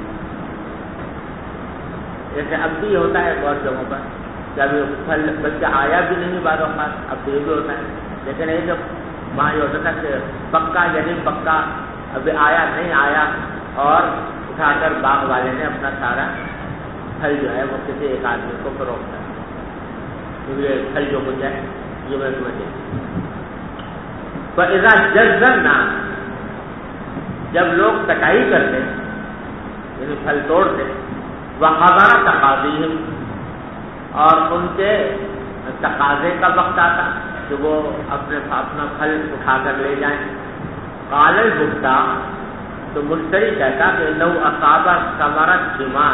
جیسے اب بھی ہوتا ہے بہت جگہوں پر کہ ابھی پھل بلکہ آیا بھی نہیں بعض اوقات، اب تو یہ بھی ہوتا ہے. لیکن یہ جب وہاں یہ ہوتا تھا کہ پکا یعنی پکا ابھی آیا نہیں آیا، اور اٹھا کر باغ والے نے اپنا سارا پھل جو ہے وہ کسی ایک آدمی کو فروخت ہے. یہ پھل جو کچھ ہے یہ میں سمجھے فَإِذَا جَزَّ النَّاسُ، جب لوگ کٹائی کرتے یعنی پھل توڑتے، وَحَضَرَ تَقَاضِيهِمْ، اور ان کے تقاضے کا وقت آتا کہ وہ اپنا پھل اٹھا کر لے جائیں. قال البتاع، تو مشتری کہتا کہ لو اصاب ثمر الدمان،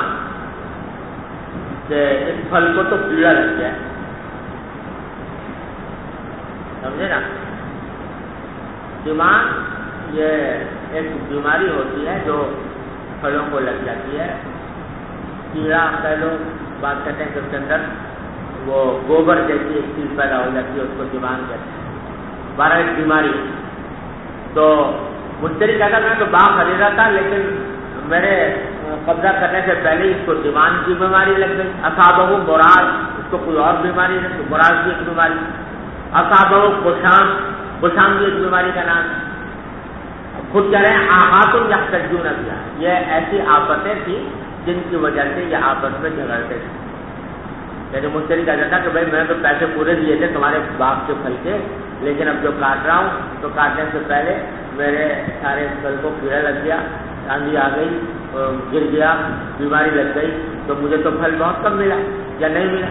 کہ اس پھل کو تو کیڑا لگ جائے. سمجھے نا؟ دمان یہ ایک بیماری ہوتی ہے جو پھلوں کو لگ جاتی ہے. کیڑا کہہ لو، بات کہتے ہیں کہ اس کے اندر وہ گوبر جیسی ایک چیز پیدا ہو جاتی ہے، اس کو دمان کہتے ہیں. 12 ایک بیماری. تو مشتری کہتا میں تو باغ خریدا تھا لیکن میرے قبضہ کرنے سے پہلے اس کو دیوان کی بیماری لگ گئی، اصابہ براز، اس کو کوئی اور بیماری ہے، براز بھی ایک بیماری، اصابہ بشام بھی ایک بیماری کا نام ہے۔ خود کہہ رہے ہیں آحات یحتجون بہا، یہ ایسی آفتیں تھیں جن کی وجہ سے یہ آپس میں جھگڑتے تھے۔ یعنی مشتری کہتا تھا کہ بھائی میں نے تو پیسے پورے دیے تھے تمہارے باغ کے پھل کے، لیکن اب جو کاٹ رہا ہوں تو کاٹنے سے پہلے میرے سارے پھل کو کیڑا لگ گیا، آندھی آ گئی، گر گیا، بیماری لگ گئی، تو مجھے تو پھل بہت کم ملا یا نہیں ملا۔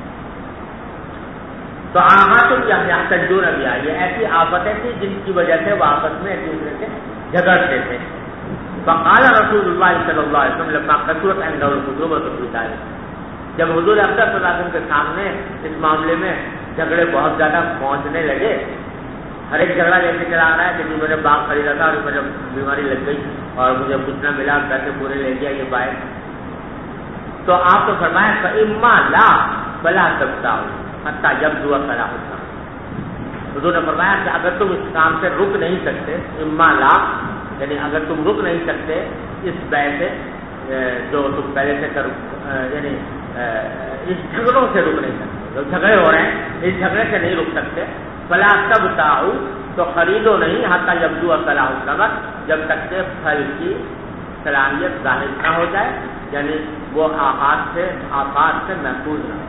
تو آحات یحتجون بہا، یہ ایسی آفتیں تھیں جن کی وجہ سے وہ آپس میں ایک دوسرے سے جھگڑتے تھے۔ فقال رسول اللہ صلی اللہ علیہ وسلم لما کثرت عنده الخصومۃ فی ذلک، جب حضور اقدس صلی اللہ علیہ وسلم کے سامنے اس معاملے میں جھگڑے بہت زیادہ پہنچنے لگے، ہر ایک جھگڑا لے کے چلا آ رہا ہے کہ میں نے باغ خریدا تھا اور مجھے بیماری لگ گئی اور مجھے کچھ نہ ملا، پیسے پورے لے گیا یہ باعث، تو آپ کو فرمایا فإما لا فلا تبتاؤ حتیٰ یبدو صلاحکم، حضور نے فرمایا کہ اگر تم اس کام سے رک نہیں سکتے، اما لا یعنی اگر تم رک نہیں سکتے اس بیع سے جو تم پہلے سے یعنی اس جھگڑوں سے رک نہیں سکتے، جو جھگڑے ہو رہے ہیں اس جھگڑے سے نہیں رک سکتے، فلا تبتاؤ تو خریدو نہیں، حتیٰ یبدو صلاحکم، جب تک کہ پھل کی صلاحیت ظاہر نہ ہو جائے، یعنی وہ آفات سے محفوظ نہ ہو۔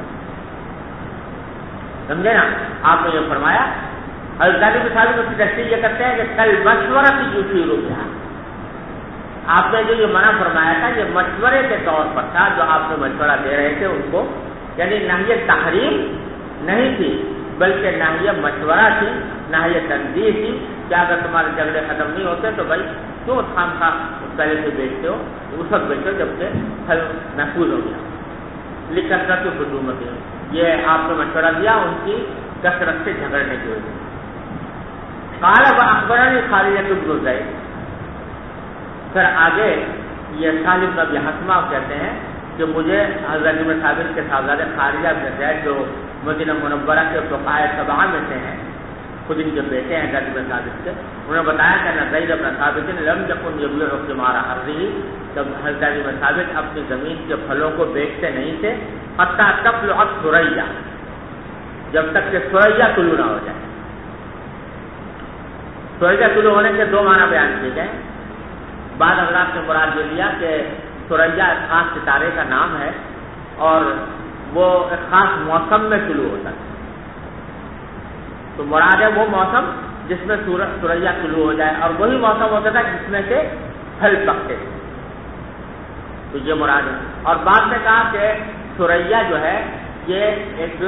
سمجھے نا؟ آپ نے یہ فرمایا۔ حضرت علی بن ثابت کی تشریح یہ کرتے ہیں کہ کل مشورہ کی جو شروع کیا، آپ نے جو یہ منع فرمایا تھا یہ مشورے کے طور پر تھا، جو آپ نے مشورہ دے رہے تھے ان کو، یعنی نہی تحریم نہیں تھی بلکہ نہی مشورہ تھی، نہی تنزیہ تھی کہ اگر تمہارے جھگڑے ختم نہیں ہوتے تو بھائی کیوں خام پہلے سے بیچتے ہو، اس وقت بیچو جبکہ پھل محفوظ ہو گیا۔ لکثرت خصومت، یہ آپ نے مشورہ دیا ان کی کثرت سے جھگڑنے کی وجہ سے۔ قال واخبرني خالد بن زید، پھر آگے یہ خالد بن حسمہ کہتے ہیں کہ مجھے حضرت بن ثابت کے صاحبزادے خالد بن زید جو مدینہ منورہ کے فقہاء سبعہ میں سے ہیں، خود ان کے بیٹے ہیں حضرت بن ثابت کے، انہوں نے بتایا کہ زید بن ثابت لم یکن یبيع ثمار ارضه، جب حضرت بن ثابت اپنی زمین کے پھلوں کو بیچتے نہیں تھے حتی تطلع الثریا، جب تک کہ ثریا طلوع نہ ہو جائے۔ ثریا طلوع ہونے کے دو معنی بیان کیے گئے، بعض حضرات نے مراد یہ لیا کہ ثریا ایک خاص ستارے کا نام ہے اور وہ ایک خاص موسم میں طلوع ہوتا ہے، تو مراد ہے وہ موسم جس میں ثریا طلوع ہو جائے، اور وہی موسم ہوتا تھا جس میں سے پھل پکتے تھے، تو یہ مراد ہے۔ اور بعد میں کہا کہ ثریا جو ہے یہ ایک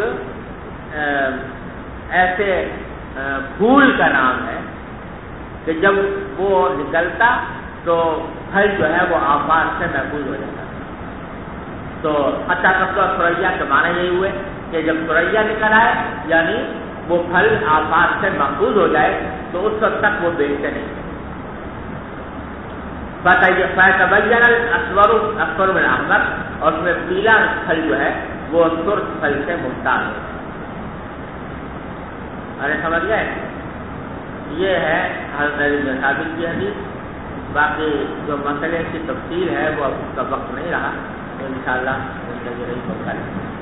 ایسے پھول کا نام ہے کہ جب وہ نکلتا تو پھل جو ہے وہ آفات سے محفوظ ہو جاتا، تو حتی تطلع ثریا کے معنی یہی ہوئے کہ جب ثریا نکل آئے یعنی وہ پھل آفات سے محفوظ ہو جائے تو اس وقت تک وہ بیچتے نہیں۔ فَتَبَيَّنَ الْأَصْفَرُ أَصْفَرُ مِنْ الْأَحْمَرِ، اور اس میں پیلا پھل جو ہے وہ سرخ پھل سے مختلف ہے۔ ارے سمجھ گئے؟ یہ ہے حضرت بن ثابت کی حدیث۔ باقی جو مسئلے کی تفصیل ہے وہ اب اس کا وقت نہیں رہا، تو انشاءاللہ زندگی رہی تو کریں۔